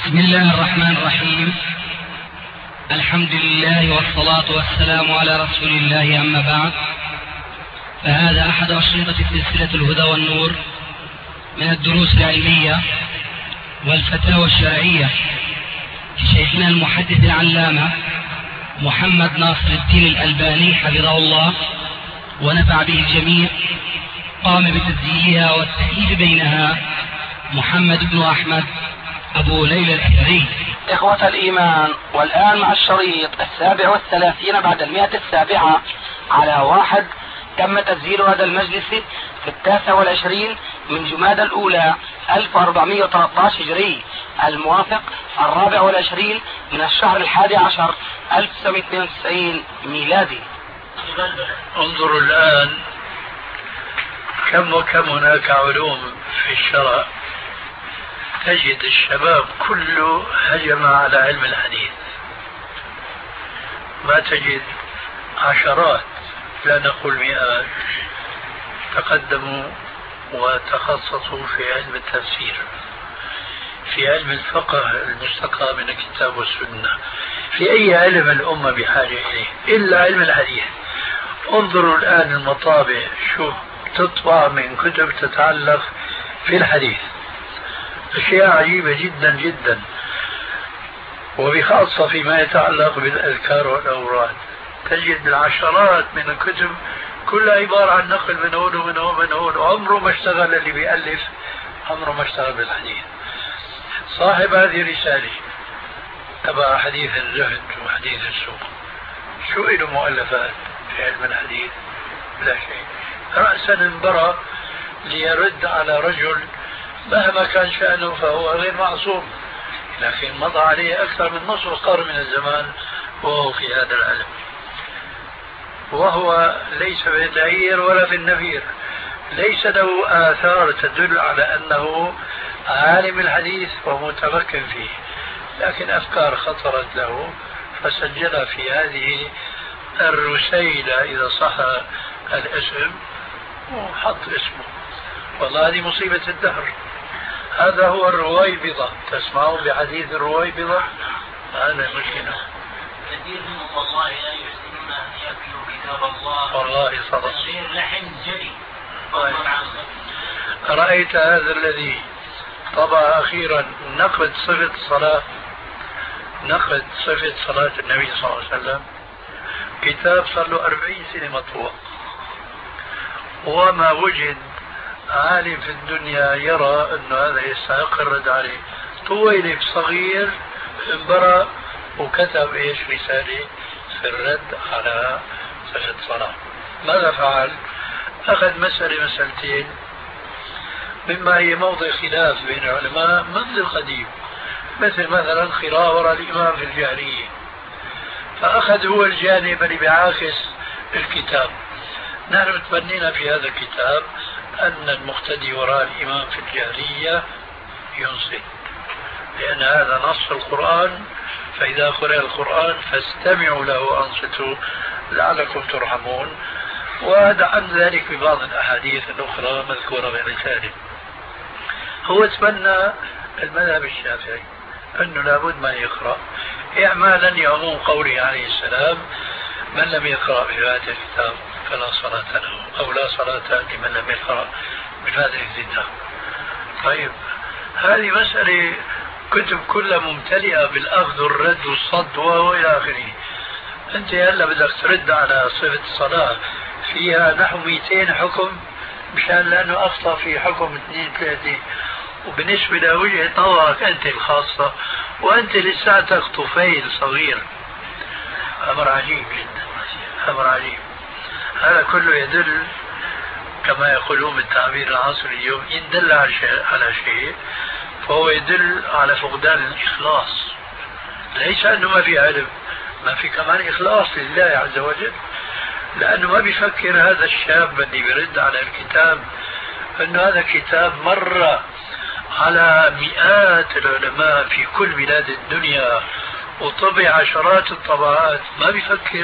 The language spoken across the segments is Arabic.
بسم الله الرحمن الرحيم. الحمد لله والصلاة والسلام على رسول الله، أما بعد، فهذا أحد أشرطة سلسلة الهدى والنور من الدروس العلمية والفتاوى الشرعية لشيخنا المحدث العلامة محمد ناصر الدين الألباني حفظه الله ونفع به الجميع. قام بتسجيلها والتأليف بينها محمد بن أحمد أبو ليلى الأثري. إخوة الإيمان، والآن مع الشريط 37 بعد 107 على 1. تم تسجيل هذا المجلس في 29 من جمادى الأولى 1413 هجري، الموافق 24 من الشهر 11 1992 ميلادي. انظروا الآن كم وكم هناك علوم في الشرع تجد الشباب كله هجم على علم الحديث، ما تجد عشرات لا نقول مئات تقدموا وتخصصوا في علم التفسير، في علم الفقه المستقى من الكتاب والسنة، في أي علم الأمة بحاجة إليه إلا علم الحديث. انظروا الآن المطابع شوف تطبع من كتب تتعلق في الحديث، أشياء عجيبة جدا جدا، وبخاصة فيما يتعلق بالأذكار والأوراد تجد العشرات من الكتب كلها عبارة عن نقل من هون ومن هون ومن هون، وعمره ما اشتغل اللي بيألف، عمره ما اشتغل بالحديث. صاحب هذه الرسالة تبع حديث الزهد وحديث السوق، شو له مؤلفات في علم الحديث؟ لا شيء. رأسا انبرى ليرد على رجل مهما كان شأنه فهو غير معصوم، لكن مضى عليه أكثر من نصف قرن من الزمان وهو في هذا العلم، وهو ليس في العير ولا في النفير، ليس له آثار تدل على أنه عالم الحديث ومتمكن فيه، لكن أفكار خطرت له فسجلها في هذه الرسيلة إذا صح الاسم وحط اسمه. والله هذه مصيبة الدهر. هذا هو الرويبضة، تسمعون بحديث الرويبضة؟ هذا مشكلة. كثير منهم والله لا يحسنون أن يأكلوا كتاب الله، والله صدق غير لحم جري. رأيت هذا الذي طبع أخيرا نقد صفة الصلاة، نقد صفة صلاة النبي صلى الله عليه وسلم، كتاب صار له 40 سنة مطبوع، وما وجد عالم في الدنيا يرى أن هذا يستحق الرد عليه. طويلب صغير انبرى وكتب ايش رسالة في الرد على صفة الصلاة. ماذا فعل؟ أخذ مسألتين مما هي موضع خلاف بين العلماء منذ القديم، مثل مثلا قراءة وراء الإمام في الجهرية، فأخذ هو الجانب اللي بيعاكس الكتاب. نحن تبنينا في هذا الكتاب أن المقتدي وراء الإمام في الجهرية ينصت، لأن هذا نص القرآن، فإذا قرأ القرآن فاستمعوا له وأنصتوا لعلكم ترحمون. وهذا عن ذلك ببعض الأحاديث الأخرى مذكورة برسالة. هو تبنى المذهب الشافعي أنه لابد ما يقرأ، إعمالا لعموم قوله عليه السلام: من لم يقرأ بفاتحة الكتاب فلا صلاة له، أو لا صلاة لمن لم يقرأ بفاتحة الكتاب. طيب هذه مسألة كتب كلها ممتلئة بالأخذ والرد والصد وإلى آخره. أنت هلا بدك ترد على صفة الصلاة فيها نحو 200 حكم مشان لأنه أخطأ في حكم 2 3، وبالنسبة لوجهة نظرك أنت الخاصة وأنت لساتك طفيل صغير. أمر عجيب جدا، أمر عجيب. هذا كله يدل كما يقولون بالتعبير العصري اليوم، إن دل على شيء فهو يدل على فقدان الإخلاص. ليس أنه ما في علم، ما في كمان إخلاص لله عز وجل، لأنه ما بيفكر هذا الشاب اللي بيرد على الكتاب أنه هذا كتاب مر على مئات العلماء في كل بلاد الدنيا وطبع عشرات الطبعات، ما بيفكر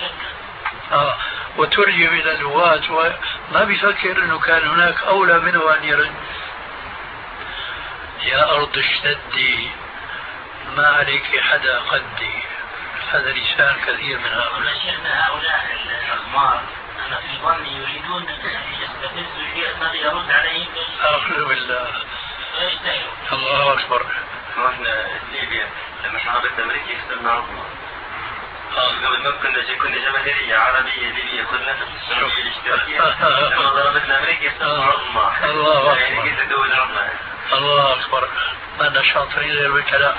وترجم إلى اللغات، وما بيفكر أنه كان هناك أولى منه أن يرد. يا أرض اشتدي ما عليك حدا قدي، هذا لسان كثير من هؤلاء. شيخنا هؤلاء الأغمار أنا في ظني يريدون أن يستفزوا الذي يرد عليهم. أعوذ بالله. الله أكبر. رحنا ليبيا لما حاربت أمريكا يخسرنا عظمى. قبل ما كنا جماهيرية عربية ليبية كلنا في السعودية الاشتراكية لما ضربتنا أمريكا يخسرنا عظمى. الله أكبر. يعني كيف دول عظمى. الله أكبر. أنا شاطرين غير بالكلام.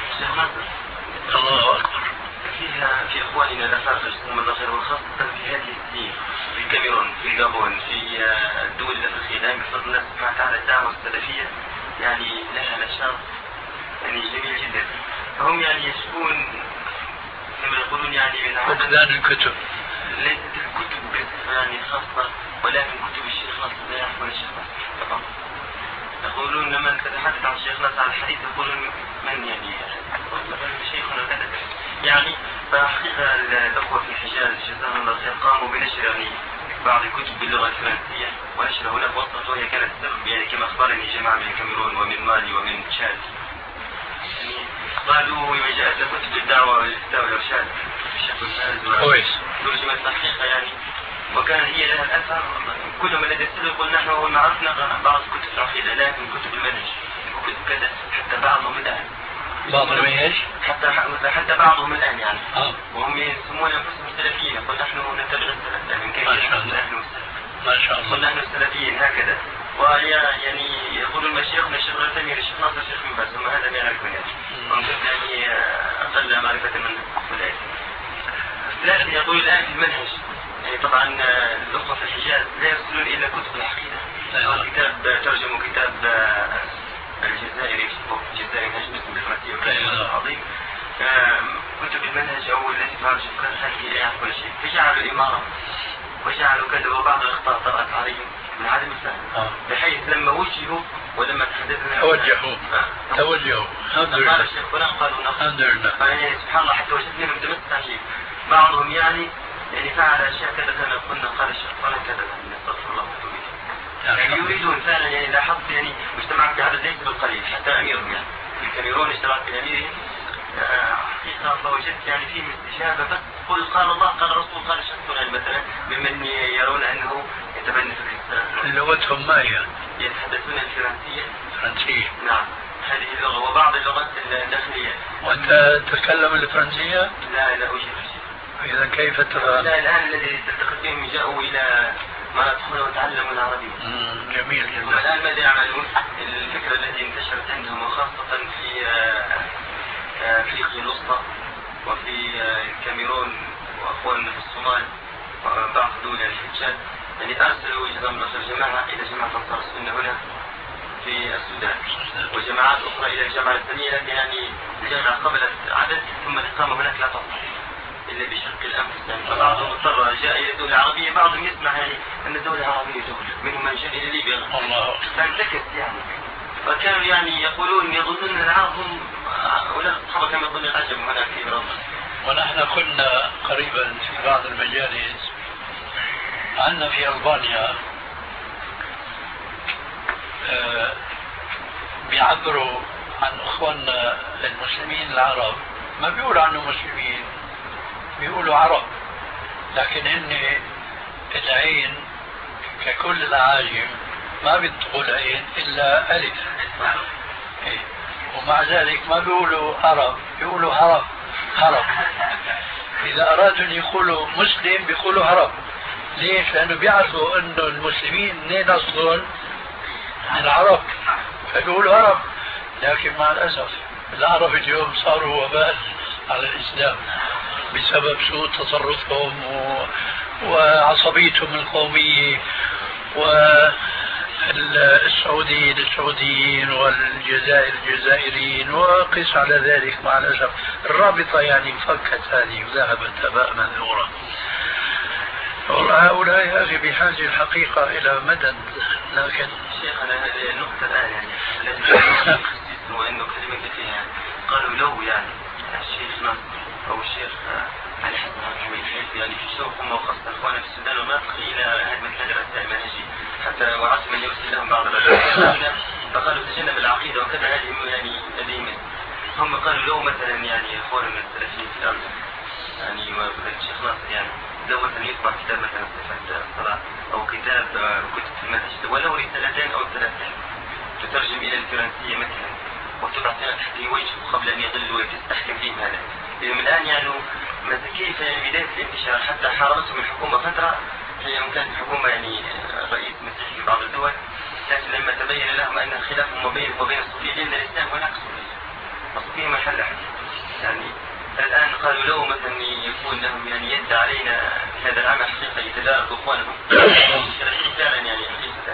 الله أكبر. فيها في إخواننا الأفارقة جزاهم الله خير وخاصة في هذه السنين في الكاميرون في الجابون في الدول الأفريقية دائما بفضل الله سبحانه وتعالى الدعوة السلفية يعني لها نشاط يعني جميل جدا. فهم يعني يشكون كما يقولون يعني من فقدان الكتب. ليست الكتب بس يعني خاصة ولكن كتب الشيخ ناصر لا يعرفون الشيخ ناصر طبعا. يقولون لما تتحدث عن الشيخ ناصر على الحديث يقولون من يعني شيخنا كذا يعني. فحقيقة الأخوة في الحجاز جزاهم الله خير قاموا بنشر يعني بعض الكتب باللغة الفرنسية ونشر هناك وسط وهي كانت يعني كما أخبرني جماعة من الكاميرون ومن مالي ومن تشاد يعني قالوا جاءت كتب الدعوة والإفتاء والإرشاد بشكل كويس ترجمة الحقيقة يعني وكان هي لها الأثر. كل ما الذي يقول نحن أول ما عرفنا بعض كتب العقيدة لكن كتب المنهج وكتب كذا حتى بعضهم الآن بعضهم ايش؟ حتى بعضهم الآن يعني وهم يسمون أنفسهم سلفيين يقول نحن نتبع السلف يعني كيف نحن ما شاء الله نحن السلفيين هكذا. يعني يقولون مشايخنا الشيخ العثيمين الشيخ ناصر الشيخ بن باز هم هذا ما يعرفون يعني وممكن يعني أقل معرفة من أولئك. لكن يقول الآن في المنهج يعني طبعا الأخوة في الحجاز لا يرسلون إلا كتب العقيدة كتاب ترجموا كتاب الجزائري منهج مسلم بالفرنسية وكلام عظيم كتب المنهج أو التي ترجم كان هذه لا يعرفون شيء فجعلوا الإمارة وجعلوا كذا وبعض الأخطاء طرأت عليهم من عدم الفهم بحيث لما وجهوا ولما تحدثنا توجهوا قال الشيخ فلان قالوا الحمد لله. يعني سبحان الله حتى وجدت منهم تمسك شيء بعضهم يعني فعل أشياء كذا كما قلنا قال الشيخ فلان كذا نستغفر الله وتوب يعني يريدون فعلا يعني لاحظت يعني مجتمع في عدد ليس بالقليل حتى أميرهم يعني في الكاميرون اشترك بأميرهم حقيقة فوجدت يعني فيه استجابة بس قل قال الله قال رسول قال الشيخ فلان مثلا ممن يرون أنه يتبنى فكرة لغتهم ما هي؟ يتحدثون الفرنسية. فرنسية. نعم هذه اللغة وبعض اللغات الداخلية. وأنت تتكلم الفرنسية؟ لا أجيب. إذا كيف تفهم؟ لا الآن الذي تلتقط بهم جاءوا إلى ما أدخلوا وتعلموا العربية. جميل جدا. والآن ماذا يعملون؟ الفكرة التي انتشرت عندهم وخاصة في أفريقيا الوسطى وفي الكاميرون وأخواننا في الصومال وبعض دول الحجاز يعني أرسلوا جزاهم الله خير جماعة إلى جماعة أنصار السنة هنا في السودان وجماعات أخرى إلى الجامعة الإسلامية لكن يعني الجامعة قبلت عدد ثم الإقامة هناك لا تطلع إلا بشق الأنفس يعني فبعضهم اضطر جاء إلى الدولة العربية بعضهم يسمع يعني أن الدولة العربية تغلق منهم من جاء إلى ليبيا فانتكت يعني فكانوا يعني يقولون يظنون أن العرب هم أولاد الصحابة كما يظن العجب هناك في إيران. ونحن كنا قريبا في بعض المجالس عندنا في ألبانيا بيعبروا عن أخواننا المسلمين العرب ما بيقولوا عنهم مسلمين بيقولوا عرب لكن هن العين ككل الأعاجم ما بينطقوا العين إلا ألف ومع ذلك ما بيقولوا عرب بيقولوا هرب إذا أرادوا أن يقولوا مسلم بيقولوا هرب. ليش؟ لأنه بيعرفوا أنه المسلمين منين أصلهم من العرب فبيقولوا هرب. لكن مع الأسف العرب اليوم صاروا وبال على الإسلام بسبب سوء تصرفهم وعصبيتهم القومية السعوديين والجزائر الجزائريين وقس على ذلك مع الأسف الرابطة يعني انفكت هذه وذهبت هباء منثورا. هؤلاء يا أخي بحاجة الحقيقة إلى مدد. لكن شيخنا هذه النقطة الآن يعني التي هو أنه كلمة فيها قالوا لو يعني الشيخ نصر أو الشيخ علي حسن الحميد يعني في شوقهم وخاصة إخوانا في السودان والمنطقة إلى هدم المدرسة المنهجية حتى وعدت من يرسل لهم بعض الأشياء فقالوا تجنب العقيدة وكذا هذه يعني لديهم هم قالوا لو مثلا يعني اخواننا من السلفيين في الارض يعني الشيخ ناصر يعني لو مثلا يطبع كتاب مثلا صفة الصلاة او كتاب كتب في المنهج ولو رسالتين او ثلاثتين تترجم الى الفرنسية مثلا وتبعث تحت وجهه قبل ان يضل ويستحكم فيه هذا. اليوم الان يعني كيف يعني بداية الانتشار حتى حاربتهم الحكومة فترة هي كانت الحكومة يعني رئيس مسيحي في بعض الدول، لكن لما تبين لهم ان الخلاف وبين الصوفية لان الاسلام هناك صوفية الصوفية محل يعني الان قالوا لو مثلا يكون لهم يعني يد علينا هذا العمل حقيقة يتدارك اخوانهم فعلا يعني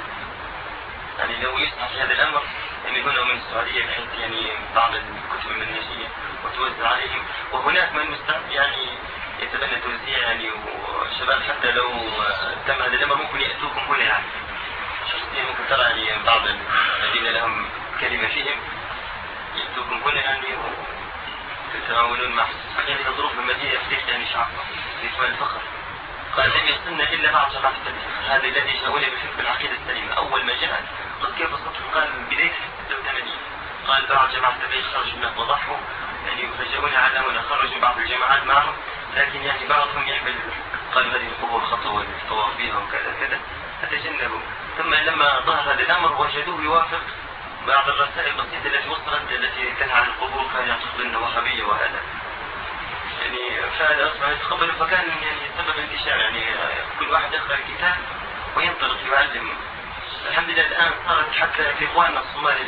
يعني لو يسمح في هذا الامر ان يكونوا من السعودية بحيث يعني بعض الكتب المنهجية وتوزع عليهم، وهناك من مستعد يعني يتبنى توزيع يعني والشباب حتى لو تم هذا الامر ممكن ياتوكم هنا يعني شخصيا ممكن ترى يعني بعض الذين لهم كلمة فيهم ياتوكم هنا يعني وتتعاونون معهم. يعني الظروف المادية يفتح يعني شعب يسمى الفقر قال لم يصلنا الا بعد جماعة التبليغ هذا الذي شاؤون بفكر العقيدة السليمة اول ما جاء قد كيف الصدق قال بداية 86 قال بعد جماعة التبليغ خرجوا منه وضحوا يعني يفاجئون علمونا خرجوا بعض الجماعات معهم لكن يعني بعضهم يحمل قالوا هذه القبور خطوة والطواف فيها وكذا كذا فتجنبوا. ثم لما ظهر هذا الامر وجدوه يوافق بعض الرسائل البسيطة التي وصلت التي تنهى عن القبور كان يعتقد انه وهابية وهذا يعني فهذا اصلا يتقبل فكان يعني سبب انتشار يعني كل واحد يقرأ الكتاب وينطلق يعلم. الحمد لله الان صارت حتى في اخواننا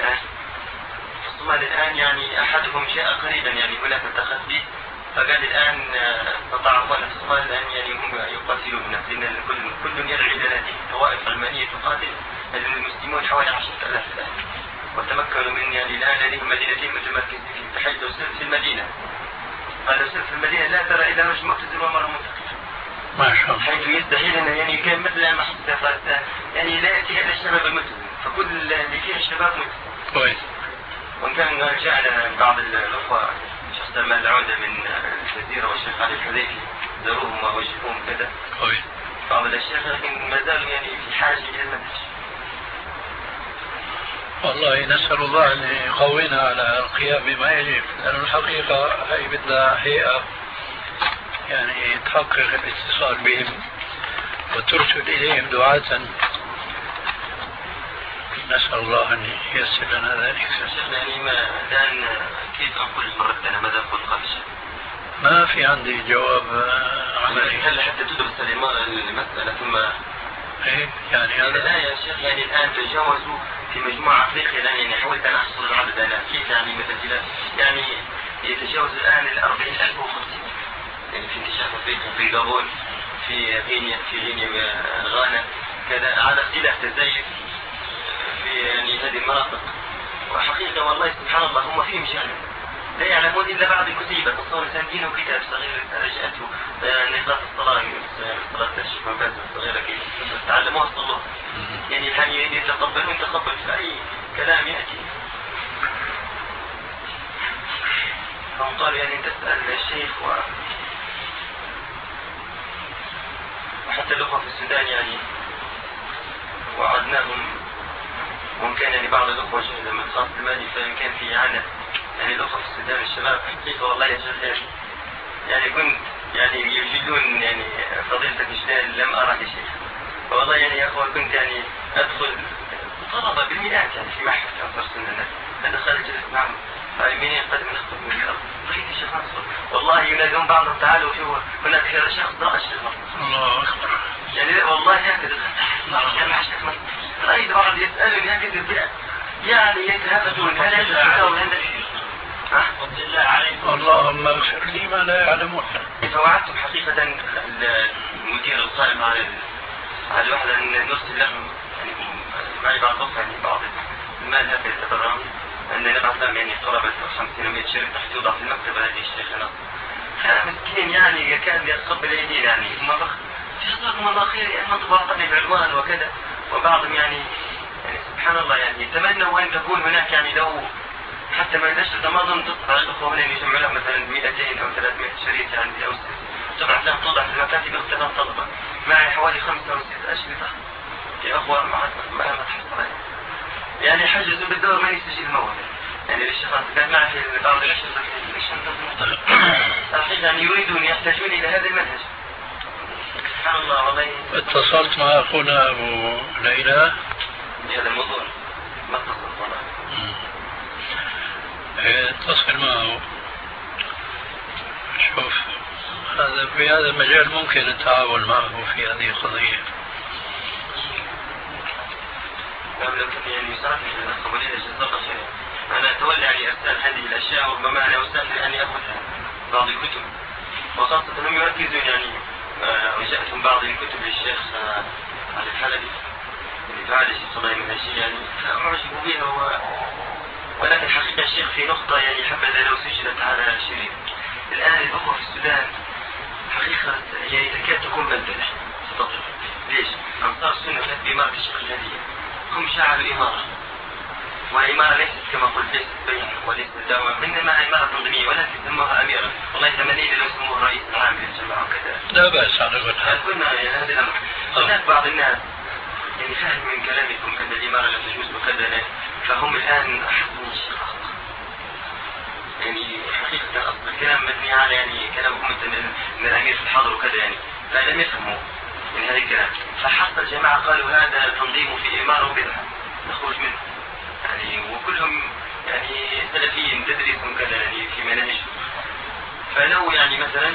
الصومال الان يعني احدهم جاء قريبا يعني هناك التخذ به فقال الان استطاع اخواننا في الصومال الان يعني هم يقاتلون الناس لان كل يدعي الى هذه طوائف علمانية تقاتل لان المسلمون حوالي 10,000 الان وتمكنوا من يعني الان لديهم مدينتين متمركزين في بحيث لو سرت في المدينة قال لو سرت في المدينة لا ترى الا رجل مقتتل ومرأة منتقبة ما شاء الله حيث يستحيل ان يعني كان مثل ما حصل يعني لا ياتي الا الشباب المسلم فكل اللي فيه الشباب مسلم كويس. وان كان جاءنا بعض الاخوه شخص ما العوده من الجزيره والشيخ علي الحذيفي زاروهم ووجهوهم كذا كويس. بعض الاشياء لكن ما زالوا يعني في حاجه الى المنهج. والله نسأل الله أن يقوينا على القيام بما يجب لأن الحقيقة هي بدها هيئة يعني تحقق الاتصال بهم وترشد إليهم دعاة نسأل الله أن ييسر لنا ذلك. شيخنا يعني ما الآن كيف أقول مرة أنا ماذا أقول قبل ما في عندي جواب عملي. هل حتى تدرس المسألة ثم إيه يعني هذا لا يا شيخ يعني الآن تجاوزوا في مجموعة أفريقيا الآن يعني حاولت أن أحصل العدد أنا كيف يعني مثلا يعني يتجاوز الآن 40,050 يعني في انتشار أفريقيا في غابون في غينيا غانا كذا على اختلاف تزايد في يعني هذه المناطق. وحقيقة والله سبحان الله هم فيهم جهل لا يعلمون إلا بعض الكتيبة تصور سنتين وكتاب صغير رجعته نقاط الصلاة صلاة الشيخ مبازة الصغيرة كيف تعلموها الصلاة يعني يتقبلون تقبل في أي كلام يأتي. فهم قالوا يعني تسأل الشيخ وحتى الأخوة في السودان يعني وعدناهم وإن كان يعني بعض الأخوة جهد من خاص المالي فإن كان في إعانة يعني الأخوة في السودان الشباب حقيقة والله يا شيخ يعني كنت يعني يجدون يعني فضيلتك جدا لم أرى شيء والله يعني يا أخوة كنت يعني أدخل طلبة بالمئات يعني في محفل أنصر سنة الناس أدخل جلس معهم منين قد نخطب من الأرض رأيت الشيخ نصر والله ينادون بعضهم تعالوا شو هناك خير شخص ضاع الشيخ نصر الله أكبر يعني والله هكذا مع الشيخ نصر رأيت بعض يسألني هكذا يعني يتهافتون هل هذا الكتاب عند بالله عليكم اللهم اغفر لي ما لا يعلمون. فوعدتم حقيقة المدير القائم على الوحدة أن نرسل لهم يعني معي بعض يعني بعض المال هذا التبرعي أن نبعث لهم يعني قرابة 50 و 100 شركة تحت توضع في المكتبة هذه الشيخ مسكين يعني يكاد يتقبل أيدينا يعني جزاكم الله خير يعني مطبوعتني بالعنوان وكذا وبعضهم يعني سبحان الله يعني يتمنوا أن تكون هناك يعني لو حتى ما نشر ما ظن تطلع الأخوة هنا يجمع لهم مثلا 200 أو 300 شريط عندي أو 6 تبعث لهم توضع في المكاتب اختلاف طلبة معي حوالي 5 أو 6 أشرطة يا أخوة ما تحصل يعني حجزوا بالدور ما يستجيب الموضوع يعني الشيخ كان معي في بعض الأشياء يعني يريدون يحتاجون إلى هذا المنهج. سبحان الله والله. اتصلت مع أخونا أبو ليلى بهذا الموضوع؟ ما اتصلت والله. اتصل معه. شوف في هذا المجال ممكن التعاون معه في هذه القضية. يعني يساعدني في القبلية الجزاء خير. أنا أتولى يعني أرسال هذه الأشياء وربما أنا أسافر أني أخذ بعض الكتب وخاصة أنهم يركزون يعني وجاءتهم بعض الكتب للشيخ علي الحلبي اللي تعالج الصلاة المنهجية يعني فأعجبوا بها ولكن حقيقة الشيخ في نقطة يعني حبذا لو سجلت على شريط. الآن الأخوة في السودان حقيقة يعني تكاد تكون بلدلة فقط. ليش؟ أنصار السنة كانت بإمارة الشيخ الهادية هم شعروا إمارة والإمارة ليست كما قلت ليست بيع وليست دعوة إنما إمارة تنظيمية ولكن سموها أميرة. والله تمنيت لو سموه رئيس العام للجماعة وكذا. لا بأس على كل حال. كنا يعني هذا الأمر. هناك بعض الناس يعني فهم من كلامكم أن الإمارة لا تجوز وكذا فهم الآن أحسن من الشيخ أصلا. يعني حقيقة أصل الكلام مبني على يعني كلامكم من الأمير في الحاضر وكذا يعني فلم يفهموا من هذا الكلام فحصل الجماعة قالوا هذا تنظيم في إمارة وبدعة نخرج منه يعني وكلهم يعني سلفيين تدريسهم كذا يعني في مناهجهم. فلو يعني مثلا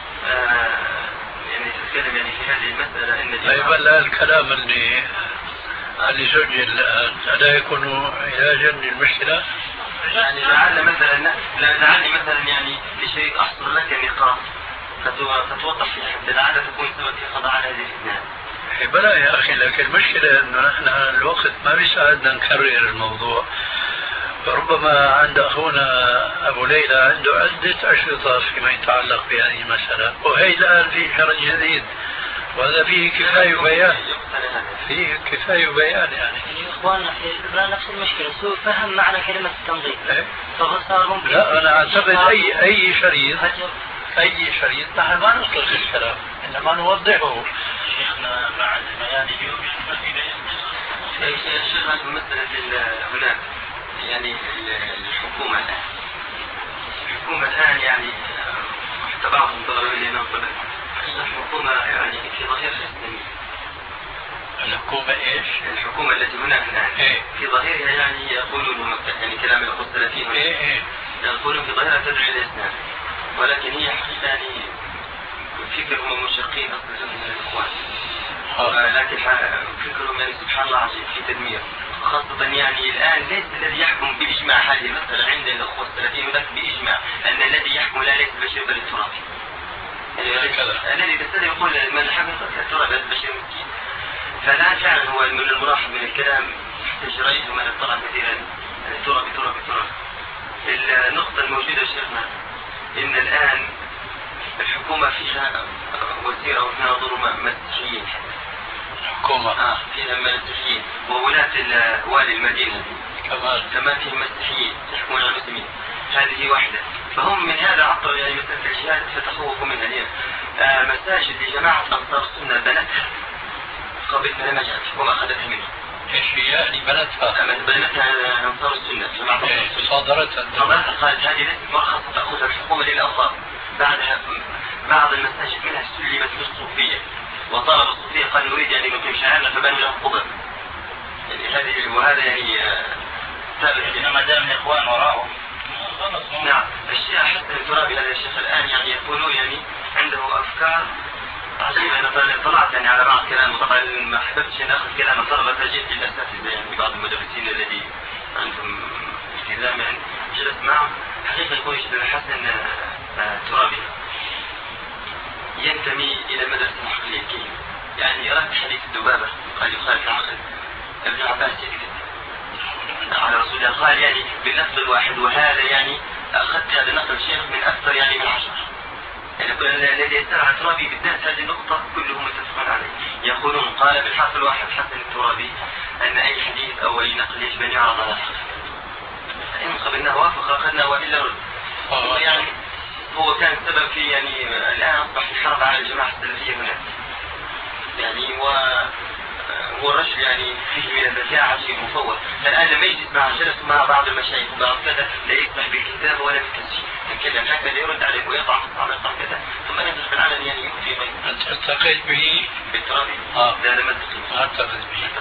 يعني تتكلم يعني في هذه المسألة إن طيب الكلام اللي سجل لا يكون علاجا للمشكلة؟ يعني لعل مثلا يعني لشريك أحصل لك نقاط فتوضح فيها حتى لعل تكون سبب في قضاء على هذه الفتنة. بلا يا أخي لكن المشكلة أنه نحن الوقت ما بيساعدنا نكرر الموضوع. ربما عند أخونا أبو ليلى عنده عدة أشرطة فيما يتعلق بهذه المسألة وهي الآن في شرع جديد وهذا فيه كفاية بيان يعني إخواننا في نفس المشكلة سوء فهم معنى كلمة التنظيم. لا أنا أعتقد أي شريط نحن ما نطلق الكلام إنما نوضحه. شيخنا مع البيان اليوم الشيخ هذه المسألة هناك يعني الحكومة الآن يعني حتى بعضهم طلبوا إلينا الحكومة يعني في ظاهرها إسلامية. الحكومة إيش؟ الحكومة التي هناك الآن في ظاهرها يعني يقولون يعني كلام الأخوة السلفيين يقولون في ظاهرها تدعو إلى الإسلام ولكن هي حقيقة يعني فكرهم منشقين أصلا من الإخوان لكن فكرهم يعني سبحان الله عجيب في تدمير خاصة يعني الآن ليس الذي يحكم بإجماع هذه المسألة عند الأخوة السلفيين هناك بإجماع أن الذي يحكم لا ليس بشير بل التراب. الذي تستدعي يقول من حكم التراب هذا بشير مسكين. فالآن فعلا هو من المراحل من الكلام تجريته من الطراب كثيرا التراب. النقطة الموجودة شيخنا إن الآن الحكومة فيها وزيرة وفيها ظلم مسيحيين حكومة فيها مسيحيين وولاة والي المدينة كمان فيهم مسيحيين يحكمون على المسلمين. هذه واحدة فهم من هذا عطوا يعني مسألة الجهاد فتخوفوا منها اليوم. مساجد لجماعة أنصار السنة بنتها قبلت لما جاءت الحكومة أخذتها منها. إيش هي يعني بنتها أنصار السنة صادرتها قالت هذه ليست مرخصة تأخذها الحكومة للأنصار. بعدها بعض المساجد منها سلمت للصوفية وطلب الصوفية قال نريد أن نقيم شعارنا فبنوا له قبر. يعني هذه وهذا يعني ثابت إنما دام الإخوان وراءهم. نعم الشيء حسن الترابي هذا الشيخ الآن يعني يقولون يعني عنده أفكار عجيبة. أنا طلعت يعني على بعض كلام طبعا ما حببتش أن أخذ كلام طلبة فجيت للأساتذة يعني بعض المدرسين الذي عندهم التزام يعني جلست معهم حقيقة يقول حسن الترابي ينتمي إلى مدرسة محلية يعني يراد حديث الذبابة قال يخالف العقل. ابن عباس يكذب على رسول الله قال يعني باللفظ الواحد وهذا يعني أخذت هذا النقل الشيخ من أكثر يعني من 10 يعني الذي يسترعى الترابي بالذات هذه النقطة كلهم متفقون عليه. يقولون قال بالحرف الواحد حسن الترابي أن أي حديث أو أي نقل يجب أن يعرض على الحق إن قبلناه وافق أخذنا وإلا رد. يعني هو كان سبب في يعني الآن أصبح الحرب على الجماعة السلفية هناك يعني هو الرجل يعني فيه من الذكاء شيء مفوض. الآن لما يجلس مع جلس مع بعض المشايخ وبعض كذا لا يسمح بالكتاب ولا بالتسجيل، يتكلم هكذا يرد عليه ويطعن كذا، ثم ينزل في العلن يعني يؤتي ما. أنت التقيت به؟ بالترابي؟ لا لم ألتقي به.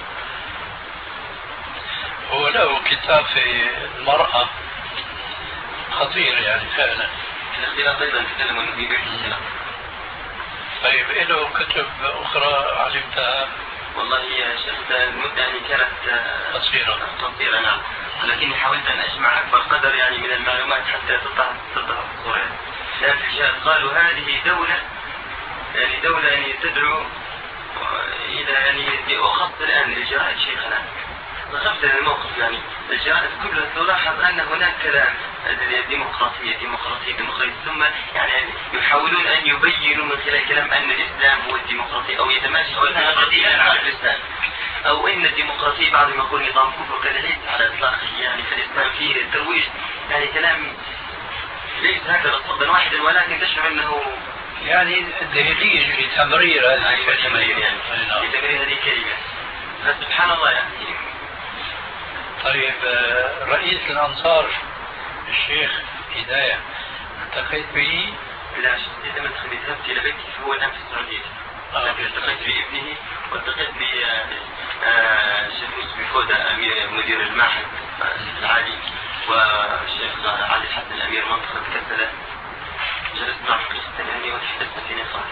هو له كتاب في المرأة خطير يعني فعلا. الاختلاف أيضا تكلم أنه في بيت. طيب له كتب أخرى علمتها؟ والله يا شيخ المدة يعني كانت قصيرة نعم، ولكني حاولت أن أجمع أكبر قدر يعني من المعلومات حتى تطلع الصورة. لأن قالوا هذه دولة يعني تدعو إلى يعني أخص الآن الجرائد شيخنا. خفت من الموقف يعني الجرائد كلها تلاحظ أن هناك كلام ديمقراطية، ثم يعني يحاولون أن يبينوا من خلال كلام أن الإسلام هو الديمقراطية أو يتماشى أو الديمقراطية على الإسلام، أو إن الديمقراطية بعضهم يقول نظام كفر كذا ليس على إطلاقه، يعني في الإسلام فيه الترويج، يعني كلام ليس هكذا صدا واحدا، ولكن تشعر أنه يعني دهليج لتمرير هذه الكلمة، يعني لتمرير هذه الكلمة. سبحان الله يعني. طيب رئيس الأنصار الشيخ هداية التقيت به؟ لا شخصيا لم أدخل، ذهبت إلى بيته فهو الآن في السعودية. التقيت بابنه والتقيت بشيخ مسلم فودة مدير المعهد العالي، والشيخ علي الحسن الأمير منطقة كسلة. جلست مع قصة يعني وتحدثنا في نقاش.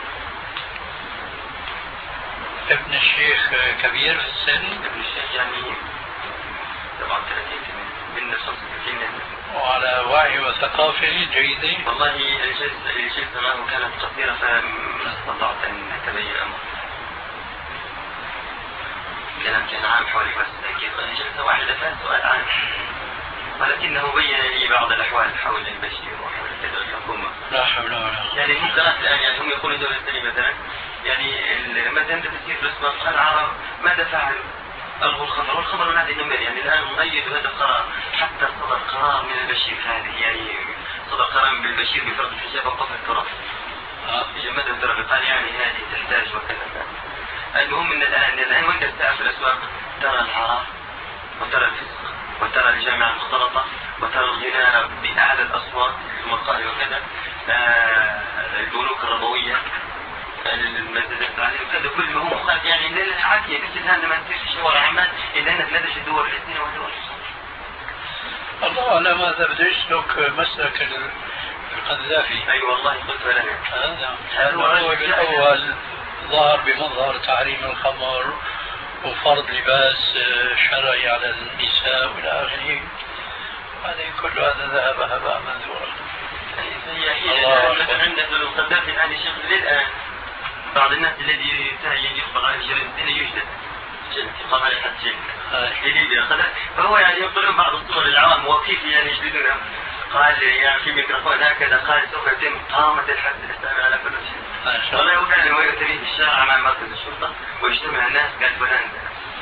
ابن الشيخ كبير في السن؟ ابن الشيخ يعني 37 من 35. وعلى وعي وثقافة جيدة؟ والله الجلسة معه كانت قصيرة فما استطعت أن أتبين الأمر. كان عام حوالي بس جلسة واحدة فيها سؤال عام، ولكنه بين لي بعض الأحوال حول البشير وحول كذا الحكومة. لا حول ولا قوة. يعني ممكنات الآن يعني هم يقولون دولة الثانية مثلا، يعني مثلا أنت تسير بالأسباب قال العرب ماذا فعلوا؟ ألغوا الخمر، والخمر من هذه النمر، يعني الآن مؤيد هذا القرار، حتى صدر قرار من البشير هذه، يعني صدر قرار من البشير بفرض الحجاب وقف الترف. جمد الترف قال يعني هذه تحتاج وكذا. المهم ان الآن وانت تسافر في الأسواق ترى العرب وترى الفسق وترى الجامعة المختلطة وترى الغناء بأعلى الأصوات المقاهي وكذا، البنوك الربوية، المزادات العالية وكذا، كل ما هو مخالف يعني للعافية. مثل هذا ما تصير في شوارع عمان إلا أنك ندش الدول الاثنين ودول الله على ماذا بده يسلك مسلك القذافي. أي والله قلت لنا هذا هو بالأول ظهر بمظهر تحريم الخمر وفرض لباس شرعي على النساء والى اخره، هذا كل هذا ذهب هباء منثورا. مثلا عندنا القذافي الان شيخ للان بعض الناس الذي يخبر عن الجريمة يوجد انتقام على حد جلد فهو يعني يقولون بعض الصور العوام وكيف يعني يجلدونها. قال يعني في ميكروفون هكذا قال سوف يتم قامة الحد الإسلامي على كل شيء. والله هو فعلا هو يأتي في الشارع مع مركز الشرطة ويجتمع الناس قال فلان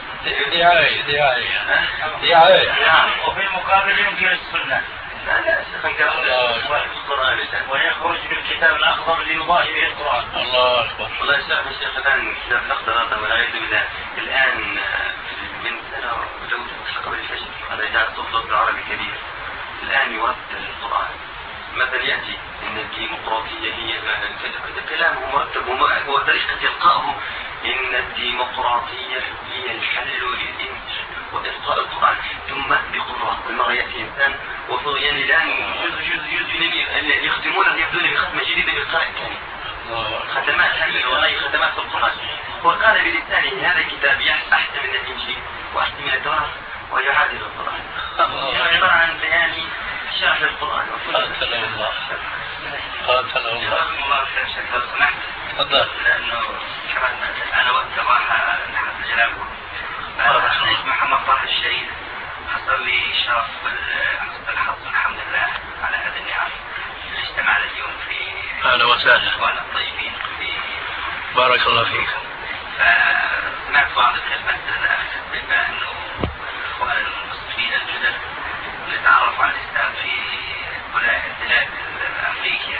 دعاية وفي المقابل ينكر السنة. لا شيخ القرآن ويخرج بالكتاب الأخضر ليضاهي به القرآن. الله أكبر. والله الشيخ الآن كتاب الأخضر هذا والعياذ بالله الآن من سنة لو حقب الفجر هذا إذاعة صوت العربي كبير الآن يرتل القرآن. مثلا يأتي إن الديمقراطية هي كلامه مرتب وطريقة إلقائه إن الديمقراطية هي الحل للإنسان وإلقاء القرآن ثم بقرآن. المرة يأتي إنسان وفضل يعني الآن يختمون يبدون بختمة جديدة بالقراءة الثاني ختمات والله ختمات في القرآن. وقال بلسانه هذا الكتاب أحسن من الإنجيل وأحسن من التوراة ويعادل القرآن. عبارة عن بيان شرح القرآن. قاتله الله. قاتله الله. الله خير لو سمحت. تفضل. لأنه كمان أنا وقت راح لحد جنابه. بعد محمد طه الشريف حصل لي شرف بالحظ الحمد لله على هذا النعم. اجتمعنا اليوم في أهلا وسهلا. وأنا طيبين في بارك الله فيك. فسمعت بعض الكلمات بما أنه الإخوان المسلمين الجدد يتعرفوا على الإسلام في بلاد أفريقيا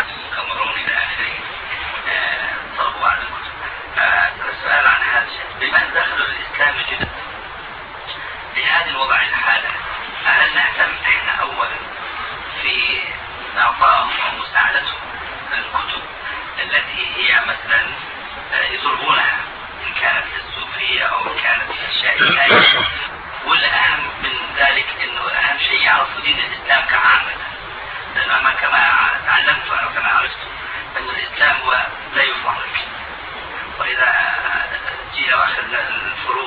كاميرون إلى آخره طلبوا على الكتب. السؤال عن هذا الشيء إعطائهم أو مساعدتهم الكتب التي هي مثلا يطلبونها، إن كانت الصوفية أو إن كانت الأشياء الثانية. والأهم من ذلك أنه أهم شيء يعرفوا دين الإسلام كعامة، لأنه كما تعلمت وكما عرفت أن الإسلام هو لا يفرق، وإذا جينا وأخذنا الفروق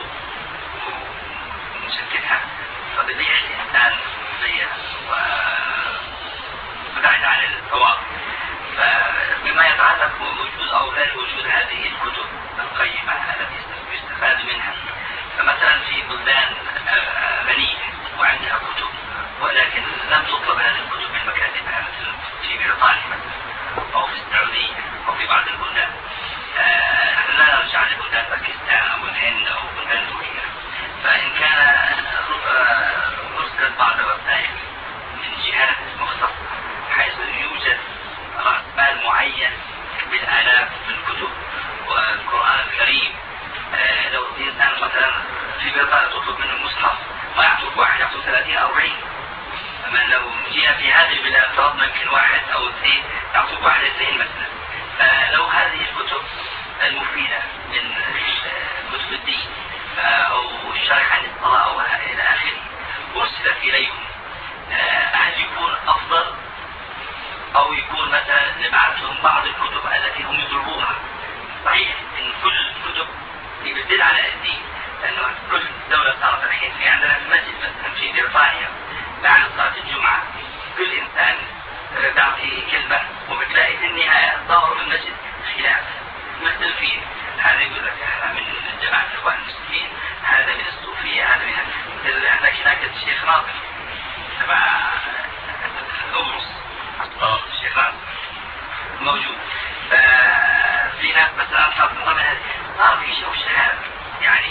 ونشتتها فبديع الإنسان زيها وبعد عن الصواب. فبما يتعلق بوجود أو غير وجود هذه الكتب القيمة التي يستفاد منها، فمثلا في بلدان غنية وعندها كتب ولكن لم تطلب هذه الكتب من مكاتبها، مثل في بريطانيا مثلا أو في السعودية أو في بعض البلدان. نحن لا نرجع لبلدان باكستان أو الهند أو بلدان تركيا، فإن كان أرسلت بعض الرسائل من جهات مختصة حيث يوجد رأس مال معين بالآلاف من الكتب والقرآن الكريم، لو الإنسان مثلا في بريطانيا تطلب منه المصحف ما يعطوك واحد، يعطوك 30 أو 40. أما لو جينا في هذه البلاد فرضنا يمكن واحد أو اثنين يعطوك واحد اثنين مثلا. فلو هذه الكتب المفيدة من كتب الدين أو الشرح عن الصلاة أو إلى آخره أرسلت إليهم، هل يكون أفضل أو يكون مثلا نبعثهم بعض الكتب التي هم يطلبوها؟ صحيح إن كل الكتب يبدل على الدين، لأنه كل دولة صارت الحين في عندنا المسجد مثلا في بريطانيا بعد صلاة الجمعة كل إنسان تعطي كلمة وبتلاقي في النهاية ظهر من المسجد خلاف مختلفين، هذا يقول لك هذا من جماعة الإخوان المسلمين، هذا من الصوفية، هذا من عندك هناك الشيخ ناصر تبع أوروس، الشيخ ناصر موجود. في ناس مثلا صار في شوشة يعني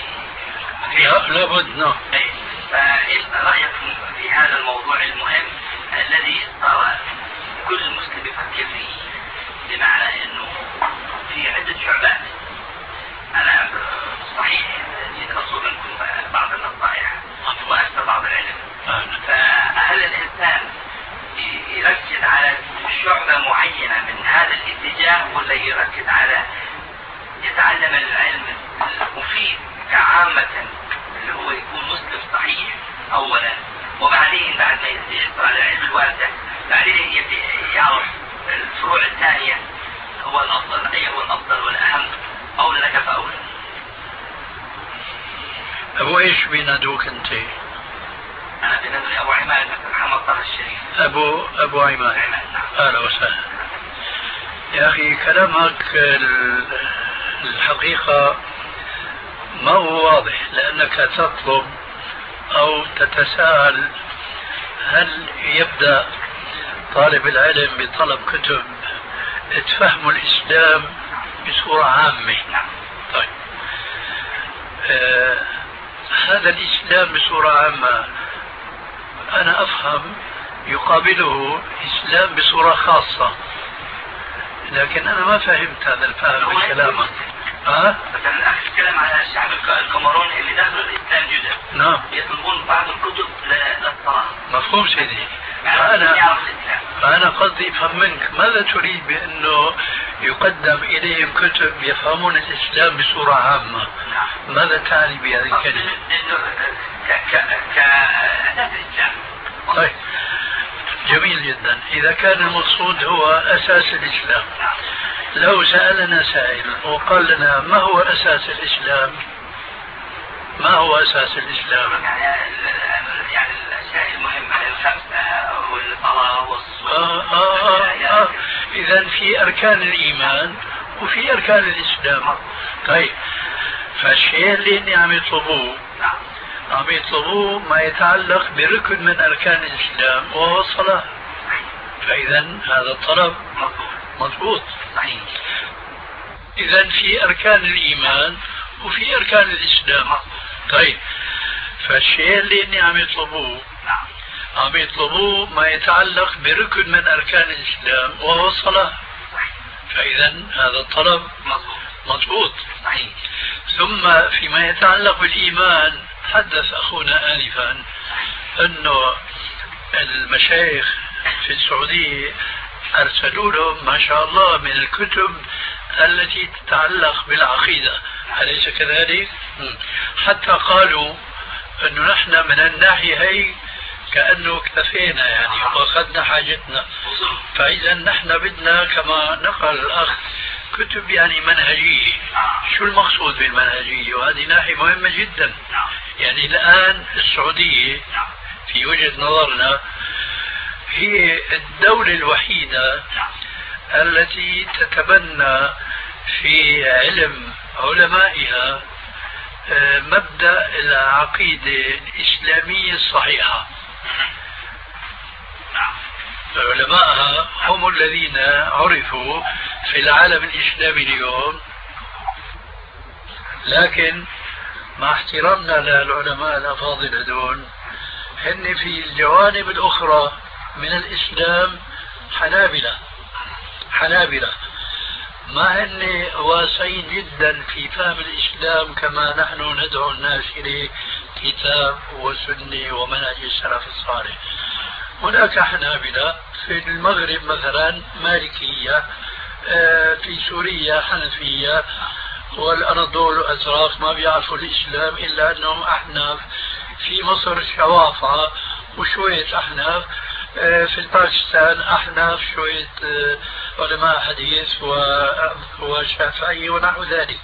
لابد. نعم. فإيش رأيكم في هذا الموضوع المهم الذي صار كل مسلم يفكر فيه، بمعنى أنه في عدة شعبات؟ أنا صحيح جيت أطلب منكم بعض النصائح وأكثر بعض العلم، فهل الإنسان يركز على شعبة معينة من هذا الاتجاه ولا يركز على يتعلم العلم المفيد كعامة اللي هو يكون مسلم صحيح أولا، وبعدين بعد ما يحصل على علم الواسع بعدين يعرف الفروع الثانية هو الأفضل، أي هو الأفضل والأهم أولى لك فأولى؟ أبو إيش بينادوك أنت؟ أنا بنادوني أبو عماد محمد طه الشريف. أبو عماد. أهلا وسهلا. يا أخي كلامك الحقيقة ما هو واضح، لأنك تطلب أو تتساءل هل يبدأ طالب العلم بطلب كتب تفهم الإسلام بصورة عامة. طيب هذا الإسلام بصورة عامة أنا أفهم يقابله إسلام بصورة خاصة، لكن أنا ما فهمت هذا الفهم من كلامك. مثلا أخذ الكلام على الشعب الكاميروني اللي داخل الإسلام جدا. نعم. يطلبون بعض الكتب للصلاة. مفهوم سيدي. فأنا قصدي أفهم منك ماذا تريد بأنه يقدم إليهم كتب يفهمون الإسلام بصورة عامة؟ نعم. ماذا تعني بهذه الكلمة؟ كأساس الإسلام. طيب جميل جدا. إذا كان المقصود هو أساس الإسلام، لو سألنا سائل وقال لنا ما هو أساس الإسلام؟ ما هو أساس الإسلام؟ يعني الأشياء المهمة الخمسة والصلاة والصوم. إذن في أركان الإيمان وفي أركان الإسلام. طيب فالشيء اللي عم يطلبوه عم يطلبوه ما يتعلق بركن من أركان الإسلام وهو الصلاة، فإذن هذا الطلب مضبوط. صحيح. إذن في أركان الإيمان وفي أركان الإسلام. طيب فالشيء اللي عم يطلبوه عم يطلبوه ما يتعلق بركن من أركان الإسلام وهو الصلاة، فإذن هذا الطلب مضبوط. صحيح. ثم فيما يتعلق بالإيمان حدث أخونا آنفا أنه المشايخ في السعودية أرسلوا لهم ما شاء الله من الكتب التي تتعلق بالعقيدة، أليس كذلك؟ حتى قالوا أنه نحن من الناحية هي كأنه اكتفينا يعني وأخذنا حاجتنا، فإذا نحن بدنا كما نقل الأخ كتب يعني منهجية. شو المقصود بالمنهجية؟ وهذه ناحية مهمة جدا. يعني الآن السعودية في وجهة نظرنا هي الدولة الوحيدة التي تتبنى في علم علمائها مبدأ العقيدة الإسلامية الصحيحة. علماءها هم الذين عرفوا في العالم الإسلامي اليوم، لكن مع احترامنا للعلماء الأفاضل هذول هن في الجوانب الأخرى من الإسلام حنابلة ما هن واسعين جدا في فهم الإسلام كما نحن ندعو الناس إليه كتاب وسنة ومنهج السلف الصالح. هناك حنابلة في المغرب مثلا مالكية، في سوريا حنفية، والأناضول الأزرق ما بيعرفوا الإسلام إلا أنهم أحناف، في مصر شوافعة وشوية أحناف، في باكستان أحناف شوية علماء حديث وشافعي ونحو ذلك.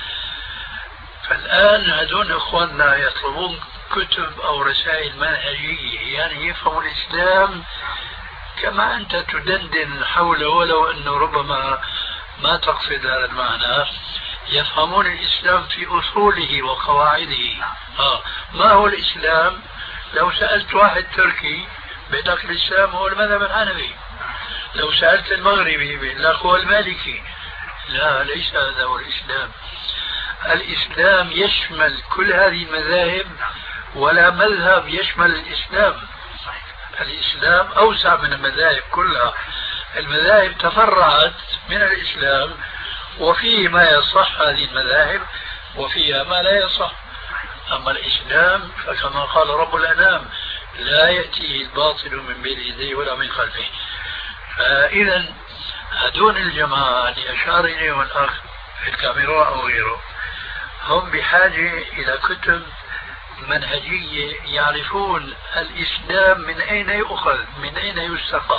فالآن هذول إخواننا يطلبون كتب أو رسائل منهجية يعني يفهموا الإسلام كما أنت تدندن حوله، ولو أنه ربما ما تقصد هذا المعنى، يفهمون الإسلام في أصوله وقواعده. ما هو الإسلام؟ لو سألت واحد تركي بيقول لك الإسلام هو المذهب الحنفي، لو سألت المغربي بيقول لك هو المالكي. لا، ليس هذا هو الإسلام. الإسلام يشمل كل هذه المذاهب، ولا مذهب يشمل الإسلام. الإسلام أوسع من المذاهب كلها. المذاهب تفرعت من الإسلام، وفيه ما يصح هذه المذاهب وفيها ما لا يصح. أما الإسلام فكما قال رب الأنام لا يأتيه الباطل من بين يديه ولا من خلفه. فإذا هدون الجماعة اللي أشار إليهم الأخ في الكاميرا أو غيره هم بحاجة إلى كتب منهجية يعرفون الإسلام من أين يؤخذ، من أين يستقى،